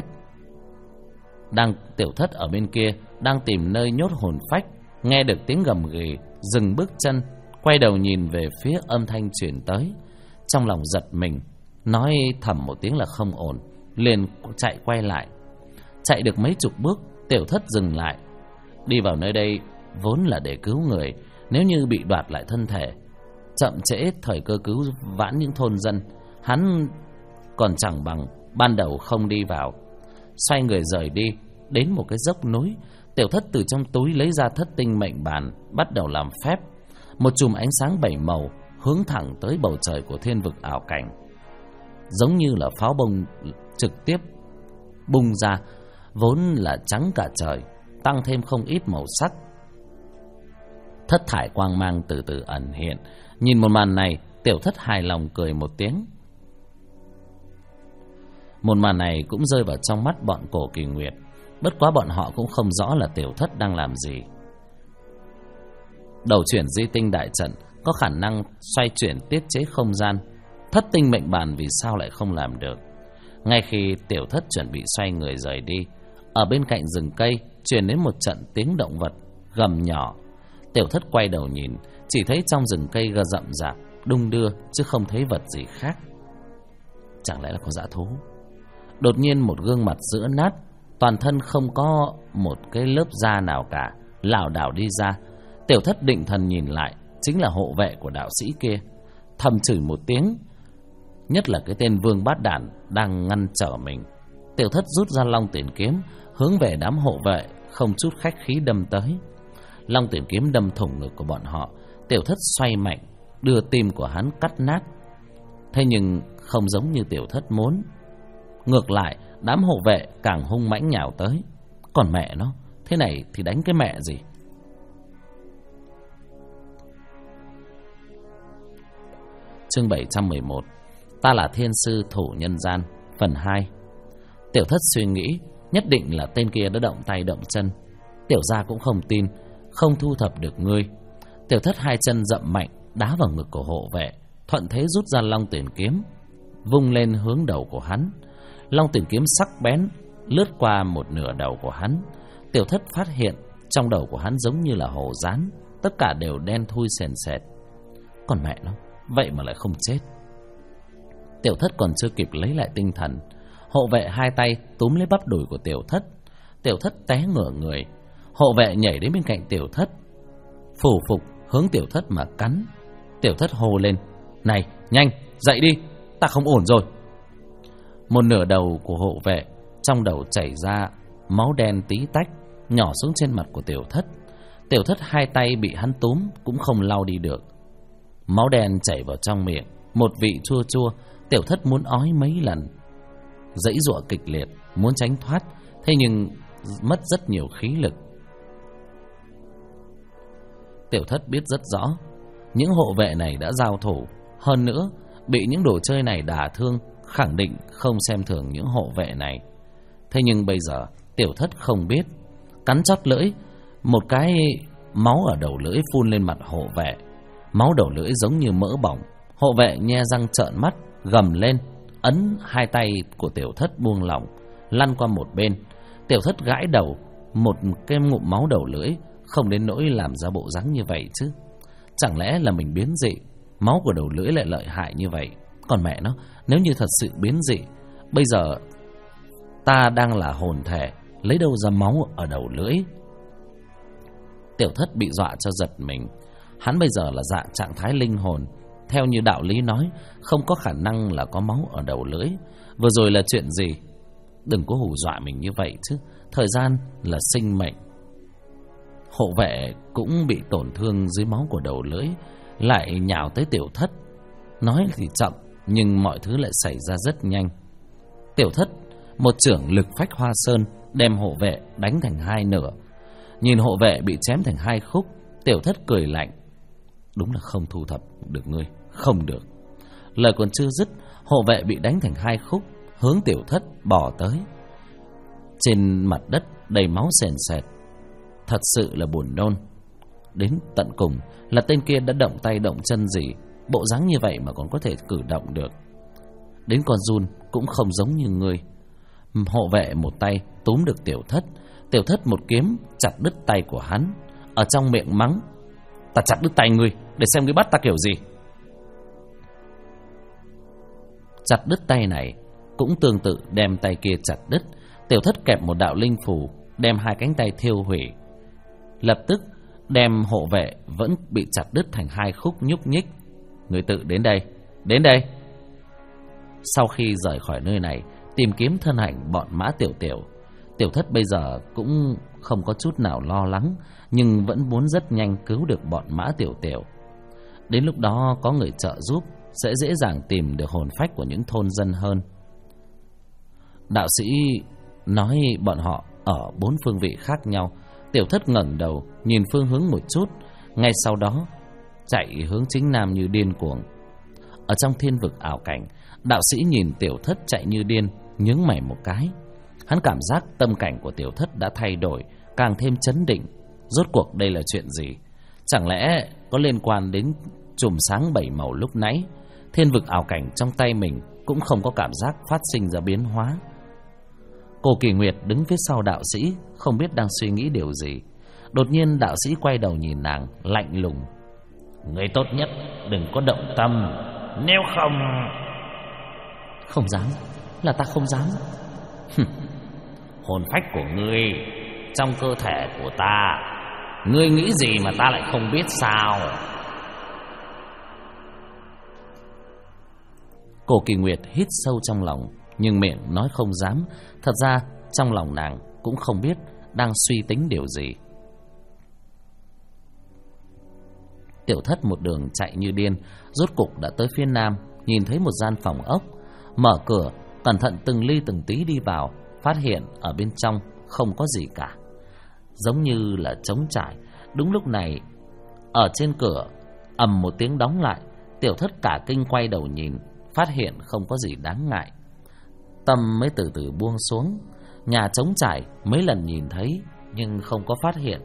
Tiểu Thất ở bên kia đang tìm nơi nhốt hồn phách, nghe được tiếng gầm ghì, dừng bước chân, quay đầu nhìn về phía âm thanh truyền tới, trong lòng giật mình, nói thầm một tiếng là không ổn, liền chạy quay lại. Chạy được mấy chục bước, Tiểu Thất dừng lại. Đi vào nơi đây vốn là để cứu người, nếu như bị đoạt lại thân thể, chậm trễ thời cơ cứu vãn những thôn dân, hắn còn chẳng bằng ban đầu không đi vào. Xoay người rời đi, đến một cái dốc núi, Tiểu Thất từ trong túi lấy ra thất tinh mệnh bàn, bắt đầu làm phép. Một chùm ánh sáng 7 màu hướng thẳng tới bầu trời của thiên vực ảo cảnh, giống như là pháo bông trực tiếp bung ra, vốn là trắng cả trời, tăng thêm không ít màu sắc. Thất thải quang mang từ từ ẩn hiện. Nhìn một màn này, Tiểu Thất hài lòng cười một tiếng. Một màn này cũng rơi vào trong mắt bọn Cổ Kỳ Nguyệt, bất quá bọn họ cũng không rõ là Tiểu Thất đang làm gì. Đầu chuyển di tinh đại trận có khả năng xoay chuyển tiết chế không gian, thất tinh mệnh bàn vì sao lại không làm được? Ngay khi Tiểu Thất chuẩn bị xoay người rời đi, ở bên cạnh rừng cây truyền đến một trận tiếng động vật gầm nhỏ. Tiểu Thất quay đầu nhìn, chỉ thấy trong rừng cây rậm rạp đung đưa, chứ không thấy vật gì khác. Chẳng lẽ là có dã thú? Đột nhiên một gương mặt giữa nát, toàn thân không có một cái lớp da nào cả, lảo đảo đi ra. Tiểu Thất định thần nhìn lại, chính là hộ vệ của đạo sĩ kia. Thầm chửi một tiếng, nhất là cái tên Vương Bát Đản đang ngăn trở mình. Tiểu Thất rút ra long tuyển kiếm, hướng về đám hộ vệ không chút khách khí đâm tới. Long tuyển kiếm đâm thủng ngực của bọn họ. Tiểu Thất xoay mạnh, đưa tim của hắn cắt nát. Thế nhưng không giống như Tiểu Thất muốn. Ngược lại, đám hộ vệ càng hung mãnh nhào tới. Còn mẹ nó, thế này thì đánh cái mẹ gì? Chương 711. Ta là thiên sư thủ nhân gian, phần 2. Tiểu Thất suy nghĩ, nhất định là tên kia đã động tay động chân. Tiểu gia cũng không tin, không thu thập được ngươi. Tiểu Thất hai chân dậm mạnh, đá vào ngực của hộ vệ, thuận thế rút ra long tuyển kiếm, vung lên hướng đầu của hắn. Long tuyển kiếm sắc bén lướt qua một nửa đầu của hắn. Tiểu Thất phát hiện trong đầu của hắn giống như là hổ rán, tất cả đều đen thui sền sệt. Còn mẹ nó, vậy mà lại không chết. Tiểu Thất còn chưa kịp lấy lại tinh thần, hộ vệ hai tay túm lấy bắp đùi của Tiểu Thất. Tiểu Thất té ngửa người. Hộ vệ nhảy đến bên cạnh Tiểu Thất, phủ phục hướng Tiểu Thất mà cắn. Tiểu Thất hô lên: "Này, nhanh, dậy đi, ta không ổn rồi." Một nửa đầu của hộ vệ, trong đầu chảy ra máu đen tí tách, nhỏ xuống trên mặt của Tiểu Thất. Tiểu Thất hai tay bị hắn túm cũng không lau đi được. Máu đen chảy vào trong miệng, một vị chua chua. Tiểu Thất muốn ói mấy lần, giãy giụa kịch liệt muốn tránh thoát, thế nhưng mất rất nhiều khí lực. Tiểu Thất biết rất rõ, những hộ vệ này đã giao thủ, hơn nữa bị những đồ chơi này đả thương, khẳng định không xem thường những hộ vệ này. Thế nhưng bây giờ Tiểu Thất không biết, cắn chót lưỡi, một cái máu ở đầu lưỡi phun lên mặt hộ vệ. Máu đầu lưỡi giống như mỡ bỏng. Hộ vệ nhe răng trợn mắt, gầm lên, ấn hai tay của Tiểu Thất buông lỏng, lăn qua một bên. Tiểu Thất gãi đầu, một cái ngụm máu đầu lưỡi, không đến nỗi làm ra bộ dáng như vậy chứ. Chẳng lẽ là mình biến dị, máu của đầu lưỡi lại lợi hại như vậy? Còn mẹ nó, nếu như thật sự biến dị, bây giờ ta đang là hồn thể, lấy đâu ra máu ở đầu lưỡi? Tiểu Thất bị dọa cho giật mình. Hắn bây giờ là dạng trạng thái linh hồn. Theo như đạo lý nói, không có khả năng là có máu ở đầu lưỡi. Vừa rồi là chuyện gì? Đừng có hù dọa mình như vậy chứ. Thời gian là sinh mệnh. Hộ vệ cũng bị tổn thương dưới máu của đầu lưỡi, lại nhào tới Tiểu Thất. Nói thì chậm, nhưng mọi thứ lại xảy ra rất nhanh. Tiểu Thất một chưởng lực phách hoa sơn, đem hộ vệ đánh thành hai nửa. Nhìn hộ vệ bị chém thành hai khúc, Tiểu Thất cười lạnh. Đúng là không thu thập được ngươi, không được. Lời còn chưa dứt, hộ vệ bị đánh thành hai khúc, hướng Tiểu Thất bò tới. Trên mặt đất đầy máu sền sệt, thật sự là buồn nôn. Đến tận cùng là tên kia đã động tay động chân gì, bộ dáng như vậy mà còn có thể cử động được. Đến con giun cũng không giống như ngươi. Hộ vệ một tay túm được Tiểu Thất. Tiểu Thất một kiếm chặt đứt tay của hắn, ở trong miệng mắng: ta chặt đứt tay ngươi để xem ngươi bắt ta kiểu gì. Chặt đứt tay này cũng tương tự đem tay kia chặt đứt. Tiểu Thất kẹp một đạo linh phù, đem hai cánh tay thiêu hủy. Lập tức đem hộ vệ vẫn bị chặt đứt thành hai khúc nhúc nhích. Người tự đến đây, đến đây. Sau khi rời khỏi nơi này, tìm kiếm thân ảnh bọn Mã Tiểu Tiểu, Tiểu Thất bây giờ cũng không có chút nào lo lắng, nhưng vẫn muốn rất nhanh cứu được bọn Mã Tiểu Tiểu. Đến lúc đó có người trợ giúp, sẽ dễ dàng tìm được hồn phách của những thôn dân hơn. Đạo sĩ nói bọn họ ở 4 phương vị khác nhau. Tiểu Thất ngẩng đầu nhìn phương hướng một chút, ngay sau đó chạy hướng chính nam như điên cuồng. Ở trong thiên vực ảo cảnh, đạo sĩ nhìn Tiểu Thất chạy như điên, nhướng mày một cái. Hắn cảm giác tâm cảnh của Tiểu Thất đã thay đổi, càng thêm chấn định. Rốt cuộc đây là chuyện gì? Chẳng lẽ có liên quan đến chùm sáng 7 màu lúc nãy? Thiên vực ảo cảnh trong tay mình cũng không có cảm giác phát sinh ra biến hóa. Cô Kỳ Nguyệt đứng phía sau đạo sĩ, không biết đang suy nghĩ điều gì. Đột nhiên đạo sĩ quay đầu nhìn nàng, lạnh lùng: người tốt nhất đừng có động tâm, nếu không... Không dám, là ta không dám. Hồn phách của ngươi trong cơ thể của ta, ngươi nghĩ gì mà ta lại không biết sao? Cô Kỳ Nguyệt hít sâu trong lòng, nhưng miệng nói không dám. Thật ra trong lòng nàng cũng không biết đang suy tính điều gì. Tiểu Thất một đường chạy như điên, rốt cục đã tới phía nam, nhìn thấy một gian phòng ốc. Mở cửa, cẩn thận từng ly từng tí đi vào, phát hiện ở bên trong không có gì cả, giống như là trống trải. Đúng lúc này, ở trên cửa ầm một tiếng đóng lại. Tiểu Thất cả kinh quay đầu nhìn, phát hiện không có gì đáng ngại. Tâm mới từ từ buông xuống. Nhà trống trải mấy lần nhìn thấy, nhưng không có phát hiện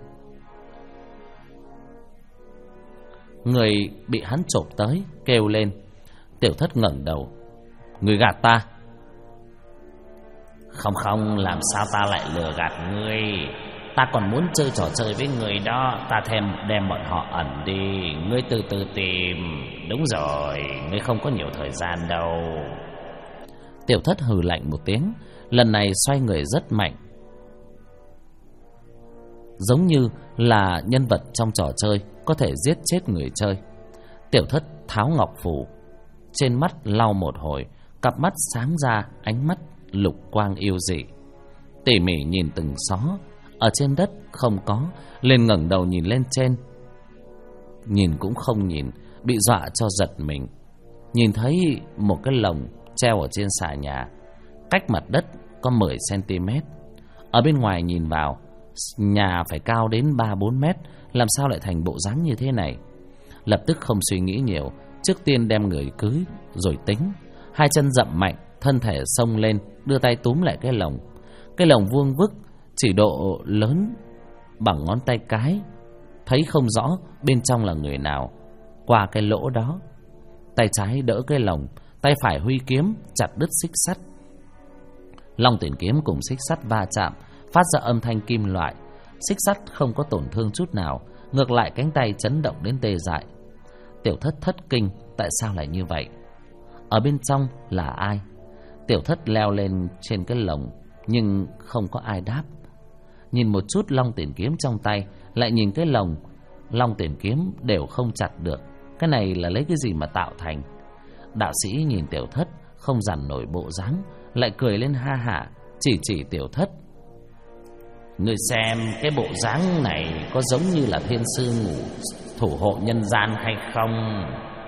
người bị hắn chộp tới, kêu lên. Tiểu Thất ngẩng đầu: người gạt ta? Không, làm sao ta lại lừa gạt ngươi? Ta còn muốn chơi trò chơi với người đó. Ta đem bọn họ ẩn đi, ngươi từ từ tìm. Đúng rồi, ngươi không có nhiều thời gian đâu. Tiểu Thất hừ lạnh một tiếng, lần này xoay người rất mạnh, giống như là nhân vật trong trò chơi, có thể giết chết người chơi. Tiểu Thất tháo ngọc phù, trên mắt lau một hồi, cặp mắt sáng ra ánh mắt lục quang yêu dị. Tỉ mỉ nhìn từng xó, ở trên đất không có, liền ngẩng đầu nhìn lên trên. Nhìn cũng không nhìn, bị dọa cho giật mình. Nhìn thấy một cái lồng treo ở trên xà nhà, cách mặt đất có 10 cm. Ở bên ngoài nhìn vào, nhà phải cao đến 3-4 mét, làm sao lại thành bộ dáng như thế này? Lập tức không suy nghĩ nhiều, trước tiên đem người cưới rồi tính. Hai chân dậm mạnh, thân thể xông lên, đưa tay túm lại cái lồng. Cái lồng vuông vức, chỉ độ lớn bằng ngón tay cái, thấy không rõ bên trong là người nào. Qua cái lỗ đó, tay trái đỡ cái lồng, tay phải huy kiếm chặt đứt xích sắt. Long Tuyển kiếm cùng xích sắt va chạm, phát ra âm thanh kim loại. Xích sắt không có tổn thương chút nào, ngược lại cánh tay chấn động đến tê dại. Tiểu Thất thất kinh, tại sao lại như vậy? Ở bên trong là ai? Tiểu Thất leo lên trên cái lồng, nhưng không có ai đáp. Nhìn một chút Long Tuyển kiếm trong tay, lại nhìn cái lồng, long tiền kiếm đều không chặt được. Cái này là lấy cái gì mà tạo thành? Đạo sĩ nhìn Tiểu Thất không dằn nổi bộ dáng, lại cười lên ha hả, chỉ Tiểu Thất. Ngươi xem cái bộ dáng này có giống như là thiên sư ngủ thủ hộ nhân gian hay không?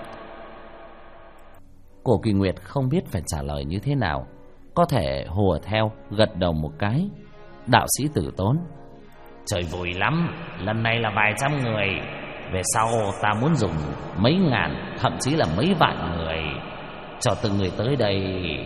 Cổ Kỳ Nguyệt không biết phải trả lời như thế nào, có thể hùa theo, gật đầu một cái. Đạo sĩ Tử Tốn: Trời vui lắm, lần này là vài trăm người, về sau ta muốn dùng mấy ngàn, thậm chí là mấy vạn người cho từng người tới đây.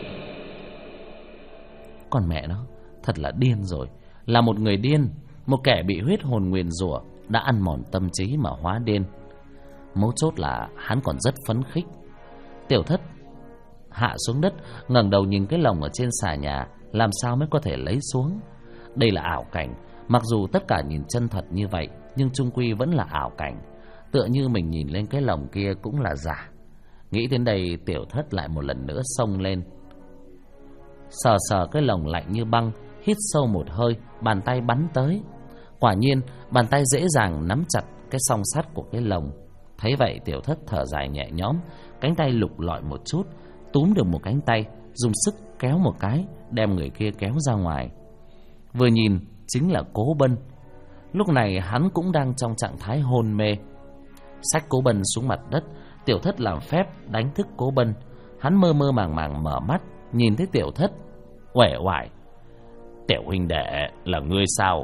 Con mẹ nó, thật là điên rồi. Là một người điên, một kẻ bị huyết hồn nguyền rủa đã ăn mòn tâm trí mà hóa điên. Mấu chốt là hắn còn rất phấn khích. Tiểu Thất hạ xuống đất, ngẩng đầu nhìn cái lồng ở trên xà nhà, làm sao mới có thể lấy xuống. Đây là ảo cảnh, mặc dù tất cả nhìn chân thật như vậy, nhưng chung quy vẫn là ảo cảnh. Tựa như mình nhìn lên cái lồng kia cũng là giả. Nghĩ đến đây, Tiểu Thất lại một lần nữa xông lên, sờ cái lồng lạnh như băng, hít sâu một hơi, bàn tay bắn tới. Quả nhiên, bàn tay dễ dàng nắm chặt cái song sắt của cái lồng. Thấy vậy, Tiểu Thất thở dài nhẹ nhõm, cánh tay lục lọi một chút, túm được một cánh tay, dùng sức kéo một cái, đem người kia kéo ra ngoài. Vừa nhìn chính là Cố Bân. Lúc này hắn cũng đang trong trạng thái hôn mê. Xách Cố Bân xuống mặt đất, Tiểu Thất làm phép đánh thức Cố Bân. Hắn mơ mơ màng màng mở mắt, nhìn thấy Tiểu Thất, uể oải: Tiểu huynh đệ, là ngươi sao?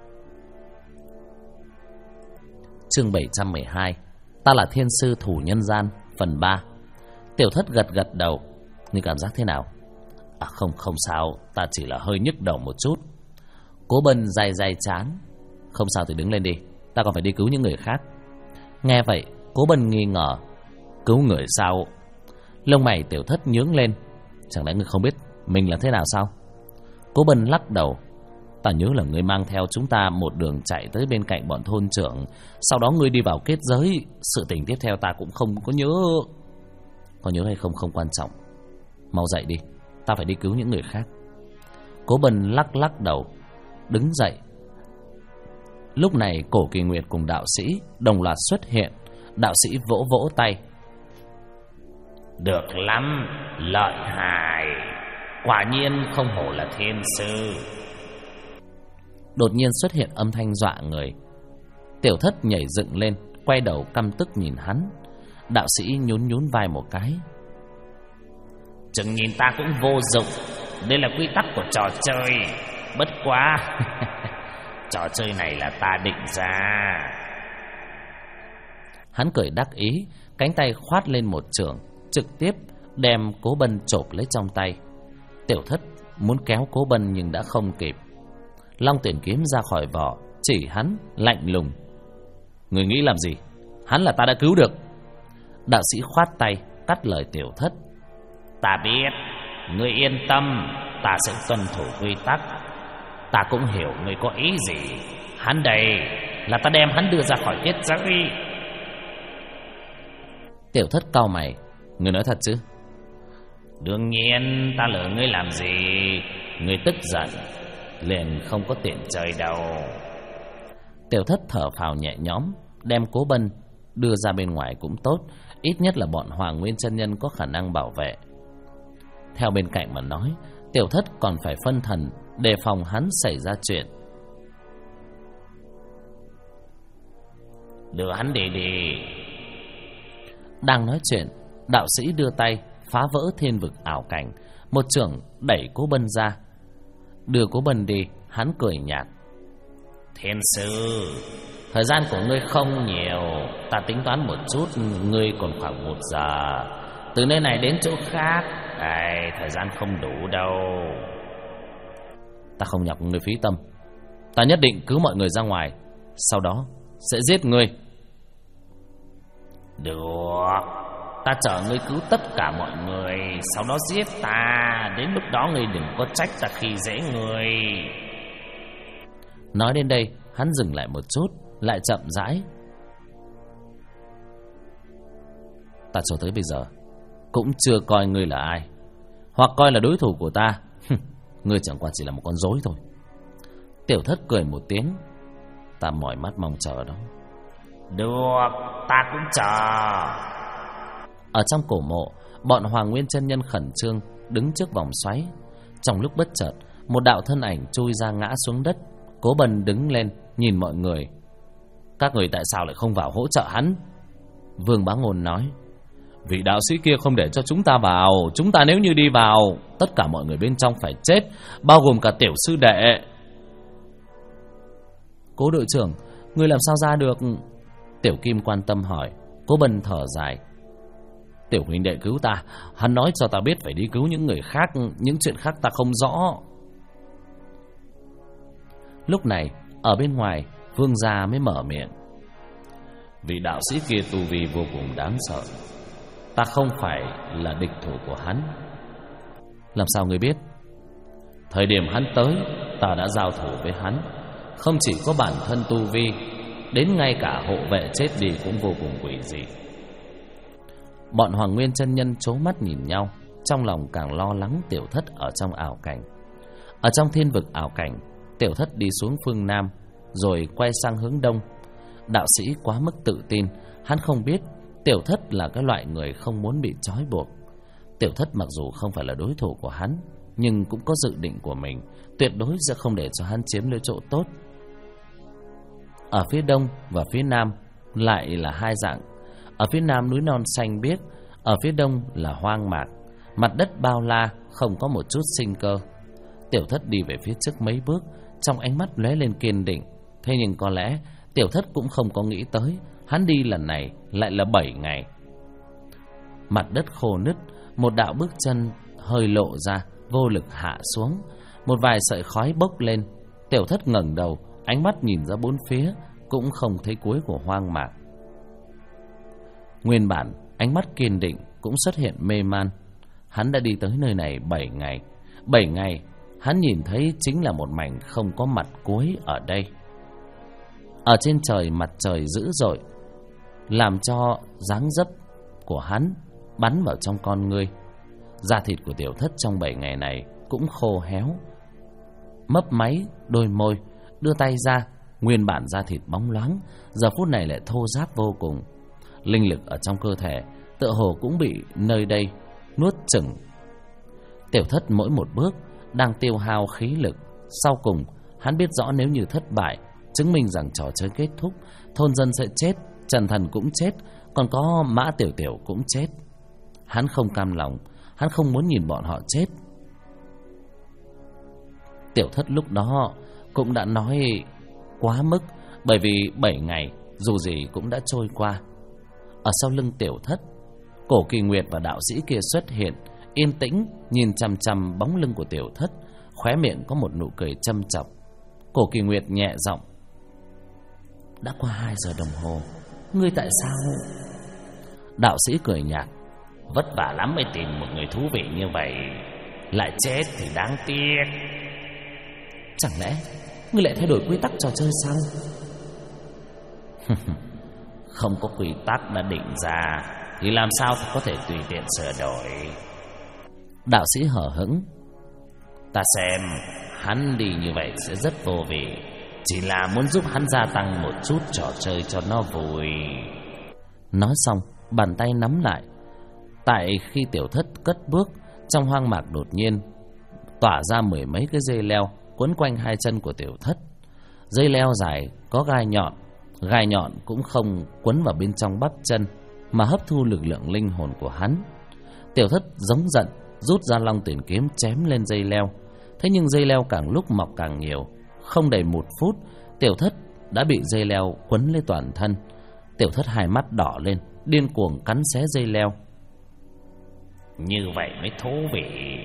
Chương 712: Ta là thiên sư thủ nhân gian, phần 3. Tiểu Thất gật đầu: Ngươi cảm giác thế nào? Không sao, ta chỉ là hơi nhức đầu một chút. Cố Bân day chán: Không sao thì đứng lên đi, ta còn phải đi cứu những người khác. Nghe vậy, Cố Bân nghi ngờ: Cứu người sao? Lông mày Tiểu Thất nhướng lên: Chẳng lẽ ngươi không biết mình là thế nào sao? Cố Bân lắc đầu: Ta nhớ là ngươi mang theo chúng ta một đường chạy tới bên cạnh bọn thôn trưởng, sau đó ngươi đi vào kết giới. Sự tình tiếp theo ta cũng không có nhớ. Có nhớ hay không không quan trọng. Mau dậy đi, ta phải đi cứu những người khác. Cố Bân lắc đầu, đứng dậy. Lúc này Cổ Kỳ Nguyệt cùng đạo sĩ đồng loạt xuất hiện. Đạo sĩ vỗ tay: Được lắm, lợi hại, quả nhiên không hổ là thiên sư. Đột nhiên xuất hiện âm thanh dọa người. Tiểu Thất nhảy dựng lên, quay đầu căm tức nhìn hắn. Đạo sĩ nhún vai một cái: Chừng nhìn ta cũng vô dụng, đây là quy tắc của trò chơi. Bất quá trò chơi này là ta định ra. Hắn cười đắc ý, cánh tay khoát lên một chưởng, trực tiếp đem Cố Bân chộp lấy trong tay. Tiểu Thất muốn kéo Cố Bân nhưng đã không kịp. Long Tuyển kiếm ra khỏi vỏ, chỉ hắn lạnh lùng: Người nghĩ làm gì? Hắn là ta đã cứu được. Đạo sĩ khoát tay cắt lời Tiểu Thất: Ta biết, ngươi yên tâm, ta sẽ tuân thủ quy tắc. Ta cũng hiểu ngươi có ý gì. Hắn đây là ta đem hắn đưa ra khỏi kết giới. Tiểu Thất cau mày: Ngươi nói thật chứ? Đương nhiên, ta lừa ngươi làm gì? Ngươi tức giận liền không có tiền chơi đâu. Tiểu Thất thở phào nhẹ nhõm, đem Cố Bân đưa ra bên ngoài cũng tốt, ít nhất là bọn Hoàng Nguyên chân nhân có khả năng bảo vệ. Theo bên cạnh mà nói, Tiểu Thất còn phải phân thần đề phòng hắn xảy ra chuyện. Đưa hắn đi. Đang nói chuyện, đạo sĩ đưa tay phá vỡ thiên vực ảo cảnh, một chưởng đẩy Cố Bân ra. Đưa Cố Bân đi, hắn cười nhạt: Thiên sư, thời gian của ngươi không nhiều, ta tính toán một chút, ngươi còn khoảng 1 giờ. Từ nơi này đến chỗ khác, thời gian không đủ đâu. Ta không nhọc ngươi phí tâm, ta nhất định cứu mọi người ra ngoài, sau đó sẽ giết ngươi. Được, ta chờ ngươi cứu tất cả mọi người, sau đó giết ta. Đến lúc đó ngươi đừng có trách ta khi dễ ngươi. Nói đến đây, hắn dừng lại một chút, lại chậm rãi: Ta cho tới bây giờ cũng chưa coi ngươi là ai, hoặc coi là đối thủ của ta. Ngươi chẳng qua chỉ là một con rối thôi. Tiểu Thất cười một tiếng: Ta mỏi mắt mong chờ đó. Được, ta cũng chờ. Ở trong cổ mộ, bọn Hoàng Nguyên chân nhân khẩn trương đứng trước vòng xoáy. Trong lúc bất chợt, một đạo thân ảnh chui ra ngã xuống đất. Cố Bần đứng lên nhìn mọi người. Các người tại sao lại không vào hỗ trợ hắn? Vương Bá Ngôn nói: Vị đạo sĩ kia không để cho chúng ta vào. Chúng ta nếu như đi vào, tất cả mọi người bên trong phải chết, bao gồm cả tiểu sư đệ. Cố đội trưởng, người làm sao ra được? Tiểu Kim quan tâm hỏi. Cố Bần thở dài: Tiểu huynh đệ cứu ta, hắn nói cho ta biết phải đi cứu những người khác. Những chuyện khác ta không rõ. Lúc này ở bên ngoài, Vương gia mới mở miệng: Vị đạo sĩ kia tu vi vô cùng đáng sợ, ta không phải là địch thủ của hắn. Làm sao người biết? Thời điểm hắn tới, ta đã giao thủ với hắn. Không chỉ có bản thân tu vi, đến ngay cả hộ vệ chết đi cũng vô cùng quỷ dị. Bọn Hoàng Nguyên chân nhân trố mắt nhìn nhau, trong lòng càng lo lắng Tiểu Thất ở trong ảo cảnh. Ở trong thiên vực ảo cảnh, Tiểu Thất đi xuống phương Nam, rồi quay sang hướng Đông. Đạo sĩ quá mức tự tin, hắn không biết Tiểu Thất là cái loại người không muốn bị trói buộc. Tiểu Thất mặc dù không phải là đối thủ của hắn, nhưng cũng có dự định của mình, tuyệt đối sẽ không để cho hắn chiếm lấy chỗ tốt. Ở phía Đông và phía Nam lại là hai dạng. Ở phía Nam núi non xanh biếc, ở phía Đông là hoang mạc, mặt đất bao la, không có một chút sinh cơ. Tiểu Thất đi về phía trước mấy bước, trong ánh mắt lóe lên kiên định. Thế nhưng có lẽ Tiểu Thất cũng không có nghĩ tới, hắn đi lần này lại là 7 ngày. Mặt đất khô nứt, một đạo bước chân hơi lộ ra, vô lực hạ xuống. Một vài sợi khói bốc lên. Tiểu Thất ngẩng đầu, ánh mắt nhìn ra bốn phía, cũng không thấy cuối của hoang mạc. Nguyên bản ánh mắt kiên định cũng xuất hiện mê man. Hắn đã đi tới nơi này 7 ngày. 7 ngày hắn nhìn thấy chính là một mảnh không có mặt cuối ở đây. Ở trên trời mặt trời dữ dội, làm cho dáng dấp của hắn bắn vào trong con ngươi. Da thịt của Tiểu Thất trong 7 ngày này cũng khô héo, mấp máy đôi môi, đưa tay ra, nguyên bản da thịt bóng loáng, giờ phút này lại thô ráp vô cùng. Linh lực ở trong cơ thể tựa hồ cũng bị nơi đây nuốt chửng. Tiểu Thất mỗi một bước đang tiêu hao khí lực. Sau cùng hắn biết rõ nếu như thất bại, chứng minh rằng trò chơi kết thúc, thôn dân sẽ chết, Trần Thần cũng chết, còn có Mã Tiểu Tiểu cũng chết. Hắn không cam lòng, hắn không muốn nhìn bọn họ chết. Tiểu Thất lúc đó cũng đã nói quá mức, bởi vì 7 ngày dù gì cũng đã trôi qua. Ở sau lưng Tiểu Thất, Cổ Kỳ Nguyệt và đạo sĩ kia xuất hiện, yên tĩnh nhìn chằm chằm bóng lưng của Tiểu Thất, khóe miệng có một nụ cười châm chọc. Cổ Kỳ Nguyệt nhẹ giọng: Đã qua 2 giờ đồng hồ, ngươi tại sao? Đạo sĩ cười nhạt: Vất vả lắm mới tìm một người thú vị như vậy, lại chết thì đáng tiếc. Chẳng lẽ ngươi lại thay đổi quy tắc trò chơi sao? Không có quy tắc đã định ra thì làm sao có thể tùy tiện sửa đổi. Đạo sĩ hờ hững: Ta xem hắn đi như vậy sẽ rất vô vị, chỉ là muốn giúp hắn gia tăng một chút trò chơi cho nó vui. Nói xong, bàn tay nắm lại. Tại khi Tiểu Thất cất bước, trong hoang mạc đột nhiên tỏa ra 10 mấy cái dây leo quấn quanh 2 chân của Tiểu Thất. Dây leo dài có gai nhọn cũng không quấn vào bên trong bắp chân, mà hấp thu lực lượng linh hồn của hắn. Tiểu Thất giống giận, rút ra long tuyển kiếm chém lên dây leo. Thế nhưng dây leo càng lúc mọc càng nhiều. Không đầy 1 phút, Tiểu Thất đã bị dây leo quấn lên toàn thân. Tiểu Thất hai mắt đỏ lên, điên cuồng cắn xé dây leo. Như vậy mới thú vị.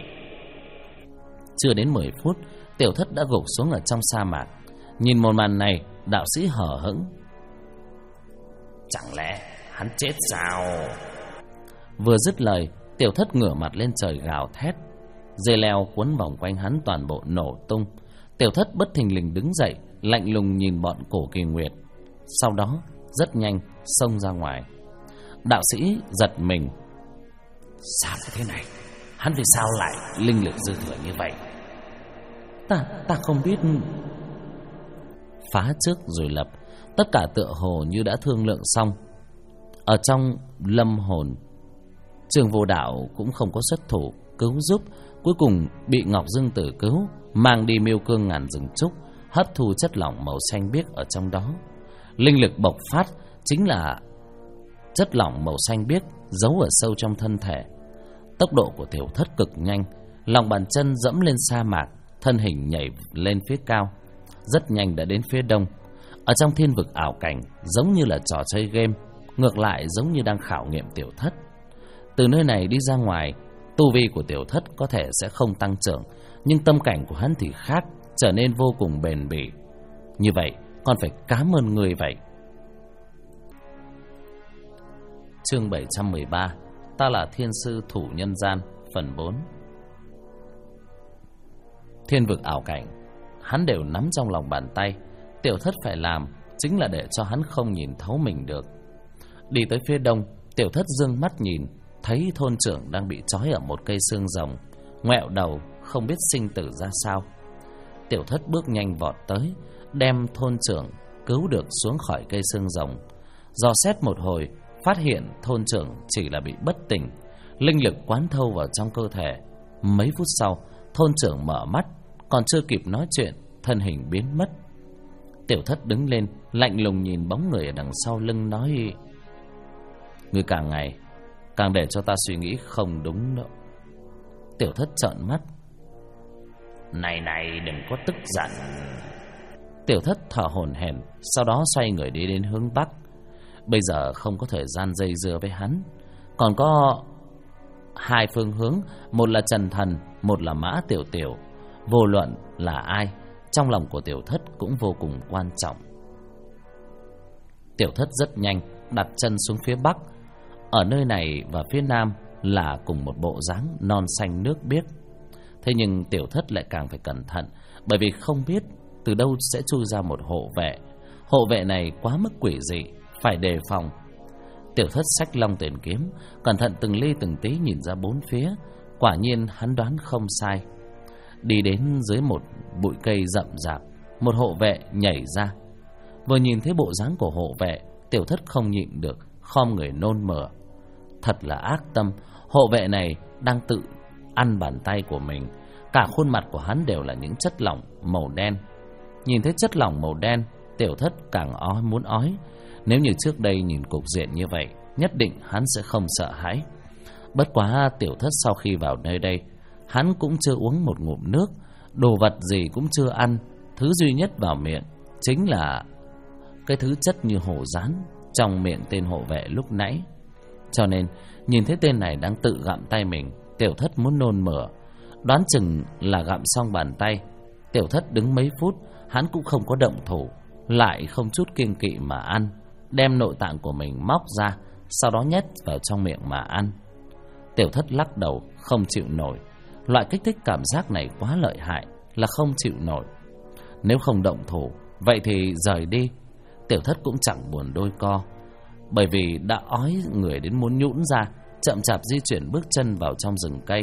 Chưa đến 10 phút, Tiểu Thất đã gục xuống ở trong sa mạc. Nhìn một màn này, đạo sĩ hờ hững: Chẳng lẽ hắn chết sao? Vừa dứt lời, Tiểu Thất ngửa mặt lên trời gào thét. Dây leo quấn vòng quanh hắn toàn bộ nổ tung. Tiểu Thất bất thình lình đứng dậy, lạnh lùng nhìn bọn Cổ Kỳ Nguyệt, sau đó rất nhanh xông ra ngoài. Đạo sĩ giật mình: Sao thế này? Hắn vì sao lại linh lực dư thừa như vậy? Ta không biết. Phá trước rồi lập, Tất cả tựa hồ như đã thương lượng xong. Ở trong lâm hồn, Trương Vô Đạo cũng không có xuất thủ cứu giúp. Cuối cùng bị Ngọc Dương Tử cứu, mang đi miêu cương ngàn rừng trúc, hấp thu chất lỏng màu xanh biếc ở trong đó. Linh lực bộc phát chính là chất lỏng màu xanh biếc giấu ở sâu trong thân thể. Tốc độ của Tiểu Thất cực nhanh, lòng bàn chân dẫm lên sa mạc, thân hình nhảy lên phía cao, rất nhanh đã đến phía đông. Ở trong thiên vực ảo cảnh, giống như là trò chơi game, ngược lại giống như đang khảo nghiệm Tiểu Thất. Từ nơi này đi ra ngoài, tu vi của Tiểu Thất có thể sẽ không tăng trưởng, nhưng tâm cảnh của hắn thì khác, trở nên vô cùng bền bỉ. Như vậy, còn phải cảm ơn người vậy. Chương 713, ta là thiên sư thủ nhân gian, phần 4. Thiên vực ảo cảnh, hắn đều nắm trong lòng bàn tay. Tiểu Thất phải làm chính là để cho hắn không nhìn thấu mình được. Đi tới phía đông, Tiểu Thất dương mắt nhìn, thấy thôn trưởng đang bị trói ở một cây xương rồng, ngoẹo đầu không biết sinh tử ra sao. Tiểu Thất bước nhanh vọt tới, đem thôn trưởng cứu được xuống khỏi cây xương rồng. Dò xét một hồi, phát hiện thôn trưởng chỉ là bị bất tỉnh, linh lực quán thâu vào trong cơ thể. Mấy phút sau, thôn trưởng mở mắt, còn chưa kịp nói chuyện, thân hình biến mất. Tiểu Thất đứng lên, lạnh lùng nhìn bóng người ở đằng sau lưng, nói: "Ngươi càng ngày càng để cho ta suy nghĩ không đúng nữa." Tiểu Thất trợn mắt: Này đừng có tức giận." Tiểu Thất thở hổn hển, sau đó xoay người đi đến hướng bắc. Bây giờ không có thời gian dây dưa với hắn. Còn có hai phương hướng, một là Trần Thần, một là Mã Tiểu Tiểu. Vô luận là ai, trong lòng của Tiểu Thất cũng vô cùng quan trọng. Tiểu Thất rất nhanh đặt chân xuống phía bắc. Ở nơi này và phía nam là cùng một bộ dáng non xanh nước biếc. Thế nhưng Tiểu Thất lại càng phải cẩn thận, bởi vì không biết từ đâu sẽ chui ra một hộ vệ. Hộ vệ này quá mức quỷ dị, phải đề phòng. Tiểu Thất xách long tuyển kiếm, cẩn thận từng ly từng tí nhìn ra bốn phía. Quả nhiên hắn đoán không sai. Đi đến dưới một bụi cây rậm rạp, một hộ vệ nhảy ra. Vừa nhìn thấy bộ dáng của hộ vệ, Tiểu Thất không nhịn được, khom người nôn mửa. Thật là ác tâm, hộ vệ này đang tự ăn bàn tay của mình. Cả khuôn mặt của hắn đều là những chất lỏng màu đen. Nhìn thấy chất lỏng màu đen, Tiểu Thất càng muốn ói. Nếu như trước đây nhìn cục diện như vậy, nhất định hắn sẽ không sợ hãi. Bất quá Tiểu Thất sau khi vào nơi đây, hắn cũng chưa uống một ngụm nước, đồ vật gì cũng chưa ăn. Thứ duy nhất vào miệng chính là cái thứ chất như hổ rán trong miệng tên hộ vệ lúc nãy. Cho nên nhìn thấy tên này đang tự gặm tay mình, Tiểu Thất muốn nôn mửa. Đoán chừng là gặm xong bàn tay, Tiểu Thất đứng mấy phút, hắn cũng không có động thủ, lại không chút kiêng kỵ mà ăn, đem nội tạng của mình móc ra, sau đó nhét vào trong miệng mà ăn. Tiểu Thất lắc đầu, không chịu nổi. Loại kích thích cảm giác này quá lợi hại, là không chịu nổi. Nếu không động thủ, vậy thì rời đi. Tiểu Thất cũng chẳng buồn đôi co, bởi vì đã ói người đến muốn nhũn ra, chậm chạp di chuyển bước chân vào trong rừng cây.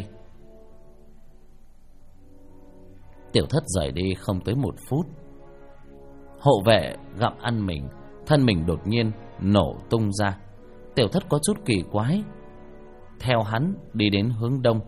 Tiểu Thất rời đi không tới 1 phút. Hộ vệ gặm ăn mình, thân mình đột nhiên nổ tung ra. Tiểu Thất có chút kỳ quái, theo hắn đi đến hướng đông.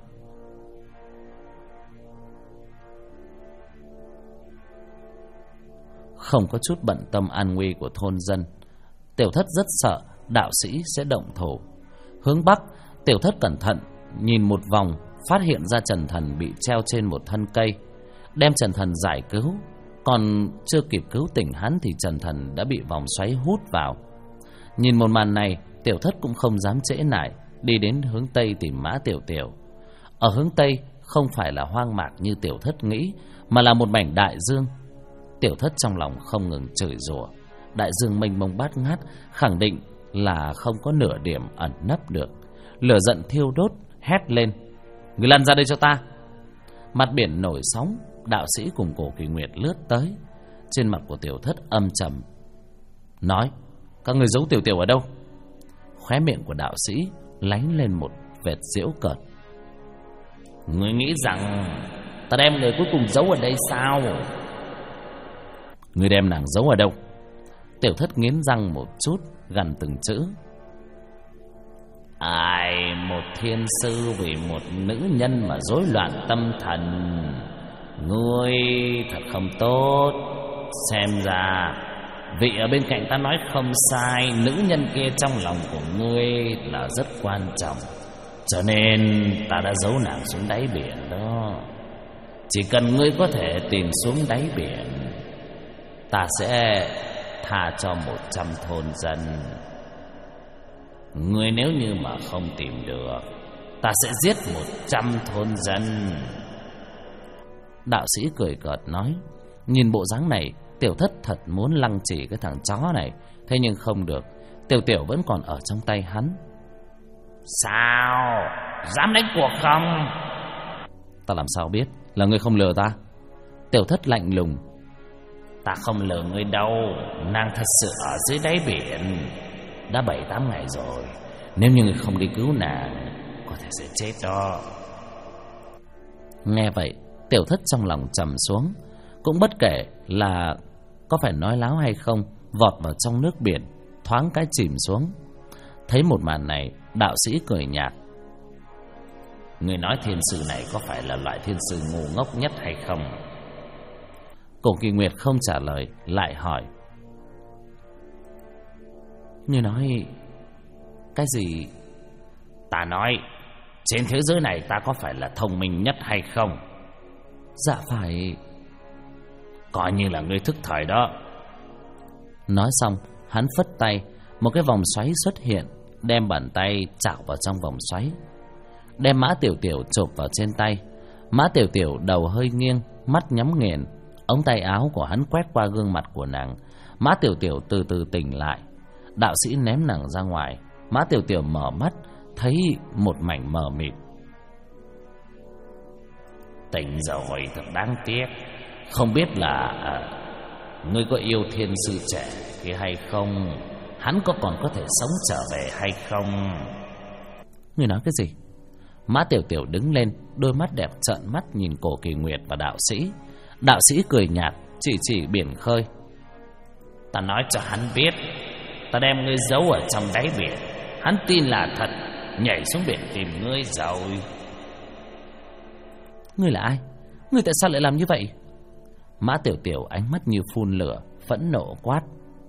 Không có chút bận tâm an nguy của thôn dân, Tiểu Thất rất sợ đạo sĩ sẽ động thủ. Hướng bắc, Tiểu Thất cẩn thận nhìn một vòng, phát hiện ra Trần Thần bị treo trên một thân cây. Đem Trần Thần giải cứu, còn chưa kịp cứu tỉnh hắn thì Trần Thần đã bị vòng xoáy hút vào. Nhìn một màn này, Tiểu Thất cũng không dám trễ nải, đi đến hướng tây tìm Mã Tiểu Tiểu. Ở hướng tây không phải là hoang mạc như Tiểu Thất nghĩ, mà là một mảnh đại dương. Tiểu Thất trong lòng không ngừng chửi rủa. Đại dương mênh mông bát ngát, khẳng định là không có nửa điểm ẩn nấp được. Lửa giận thiêu đốt, hét lên: "Người lăn ra đây cho ta!" Mặt biển nổi sóng, đạo sĩ cùng Cổ Kỳ Nguyệt lướt tới. Trên mặt của Tiểu Thất âm trầm, nói: "Các người giấu Tiểu Tiểu ở đâu?" Khóe miệng của đạo sĩ lánh lên một vệt giễu cợt: "Ngươi nghĩ rằng ta đem người cuối cùng giấu ở đây sao?" "Ngươi đem nàng giấu ở đâu?" Tiểu Thất nghiến răng một chút, gằn từng chữ. Ai một thiên sư vì một nữ nhân mà rối loạn tâm thần, ngươi thật không tốt. Xem ra vị ở bên cạnh ta nói không sai, nữ nhân kia trong lòng của ngươi là rất quan trọng, cho nên ta đã giấu nàng xuống đáy biển đó. Chỉ cần ngươi có thể tìm xuống đáy biển, ta sẽ tha cho 100 thôn dân. Ngươi nếu như mà không tìm được, ta sẽ giết 100 thôn dân. Đạo sĩ cười cợt nói. Nhìn bộ dáng này, Tiểu Thất thật muốn lăng chỉ cái thằng chó này, thế nhưng không được. Tiểu Tiểu vẫn còn ở trong tay hắn. Sao? Dám đánh cuộc không? Ta làm sao biết là ngươi không lừa ta? Tiểu Thất lạnh lùng. Ta không lừa ngươi đâu, nàng thật sự ở dưới đáy biển đã 7-8 ngày rồi. Nếu như ngươi không đi cứu nàng, có thể sẽ chết đó. Nghe vậy, Tiểu Thất trong lòng trầm xuống. Cũng bất kể là có phải nói láo hay không, vọt vào trong nước biển, thoáng cái chìm xuống. Thấy một màn này, đạo sĩ cười nhạt. Người nói thiên sư này có phải là loại thiên sư ngu ngốc nhất hay không? Cổ Kỳ Nguyệt không trả lời, lại hỏi. Ngươi nói cái gì? Ta nói trên thế giới này ta có phải là thông minh nhất hay không? Dạ phải. Coi như là ngươi thức thời đó. Nói xong, hắn phất tay, một cái vòng xoáy xuất hiện, đem bàn tay chảo vào trong vòng xoáy, đem Mã Tiểu Tiểu chộp vào trên tay. Mã Tiểu Tiểu đầu hơi nghiêng, mắt nhắm nghiền. Ống tay áo của hắn quét qua gương mặt của nàng. Mã Tiểu Tiểu từ từ tỉnh lại. Đạo sĩ ném nàng ra ngoài. Mã Tiểu Tiểu mở mắt, thấy một mảnh mờ mịt. Tỉnh rồi, thật đáng tiếc. Không biết là ngươi có yêu thiên sư trẻ kia hay không? Hắn còn có thể sống trở về hay không? Ngươi nói cái gì? Mã Tiểu Tiểu đứng lên, đôi mắt đẹp trợn mắt nhìn Cổ Kỳ Nguyệt và đạo sĩ. Đạo sĩ cười nhạt, chỉ biển khơi. Ta nói cho hắn biết, ta đem ngươi giấu ở trong đáy biển. Hắn tin là thật, nhảy xuống biển tìm ngươi rồi. Ngươi là ai? Ngươi tại sao lại làm như vậy? Mã Tiểu Tiểu ánh mắt như phun lửa, phẫn nộ quát.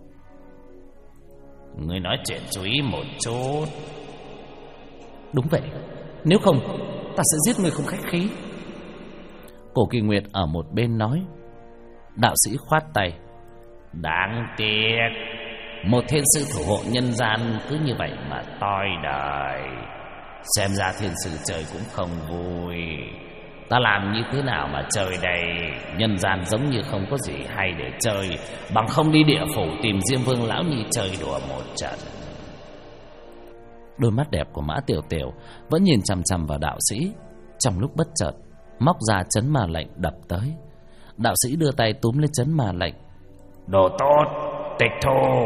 Ngươi nói chuyện chú ý một chút. Đúng vậy, nếu không ta sẽ giết ngươi không khách khí. Cổ Kỳ Nguyệt ở một bên nói. Đạo sĩ khoát tay. Đáng tiếc, một thiên sư thủ hộ nhân gian cứ như vậy mà toi đời. Xem ra thiên sư chơi cũng không vui. Ta làm như thế nào mà chơi đây? Nhân gian giống như không có gì hay để chơi, bằng không đi địa phủ tìm Diêm Vương Lão Nhi chơi đùa một trận. Đôi mắt đẹp của Mã Tiểu Tiểu vẫn nhìn chằm chằm vào đạo sĩ. Trong lúc bất chợt, móc ra chấn ma lệnh đập tới. Đạo sĩ đưa tay túm lấy chấn ma lệnh. Đồ tốt, tịch thu.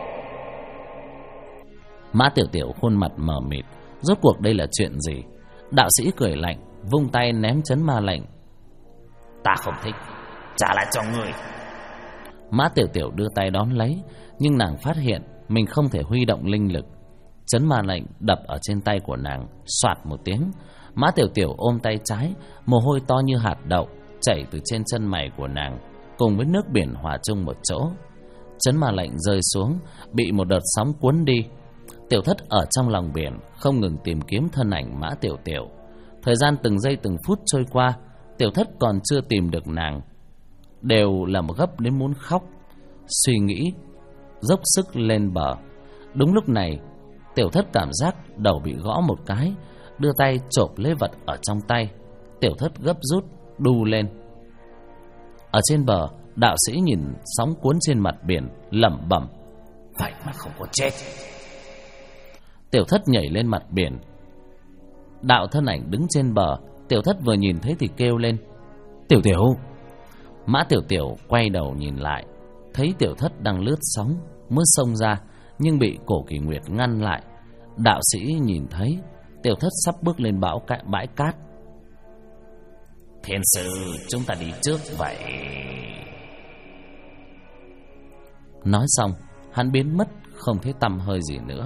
Mã Tiểu Tiểu khuôn mặt mờ mịt, rốt cuộc đây là chuyện gì? Đạo sĩ cười lạnh, vung tay ném chấn ma lệnh. Ta không thích, trả lại cho ngươi. Mã Tiểu Tiểu đưa tay đón lấy, nhưng nàng phát hiện mình không thể huy động linh lực. Chấn ma lệnh đập ở trên tay của nàng, xoạt một tiếng. Mã Tiểu Tiểu ôm tay trái, mồ hôi to như hạt đậu chảy từ trên chân mày của nàng, cùng với nước biển hòa chung một chỗ. Chấn ma lệnh rơi xuống, bị một đợt sóng cuốn đi. Tiểu Thất ở trong lòng biển không ngừng tìm kiếm thân ảnh Mã Tiểu Tiểu. Thời gian từng giây từng phút trôi qua, Tiểu Thất còn chưa tìm được nàng, đều là một gấp đến muốn khóc. Suy nghĩ dốc sức lên bờ. Đúng lúc này, Tiểu Thất cảm giác đầu bị gõ một cái, đưa tay chộp lấy vật ở trong tay. Tiểu Thất gấp rút đu lên. Ở trên bờ, đạo sĩ nhìn sóng cuốn trên mặt biển, lẩm bẩm. Vậy mà không có chết. Tiểu Thất nhảy lên mặt biển. Đạo thân ảnh đứng trên bờ. Tiểu Thất vừa nhìn thấy thì kêu lên. Tiểu Tiểu. Mã Tiểu Tiểu quay đầu nhìn lại, thấy Tiểu Thất đang lướt sóng muốn xông ra, nhưng bị Cổ Kỳ Nguyệt ngăn lại. Đạo sĩ nhìn thấy Tiểu Thất sắp bước lên bãi cát. Thiên sư, chúng ta đi trước vậy. Nói xong, hắn biến mất không thấy tăm hơi gì nữa.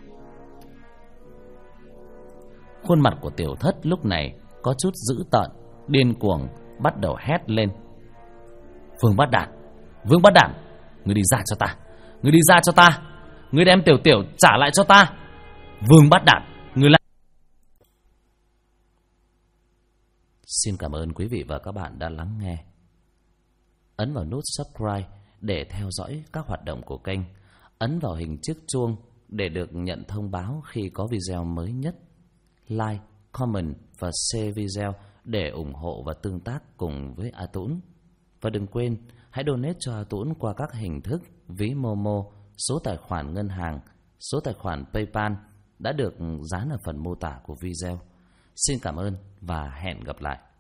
Khuôn mặt của Tiểu Thất lúc này có chút dữ tợn, điên cuồng, bắt đầu hét lên. Vương Bát Đản, ngươi đi ra cho ta, ngươi đi ra cho ta, ngươi đem Tiểu Tiểu trả lại cho ta. Vương Bát Đản, ngươi lại... Xin cảm ơn quý vị và các bạn đã lắng nghe. Ấn vào nút subscribe để theo dõi các hoạt động của kênh. Ấn vào hình chiếc chuông để được nhận thông báo khi có video mới nhất. Like, comment và share video để ủng hộ và tương tác cùng với A Tũng. Và đừng quên, hãy donate cho A Tũng qua các hình thức ví Momo, số tài khoản ngân hàng, số tài khoản PayPal đã được dán ở phần mô tả của video. Xin cảm ơn và hẹn gặp lại.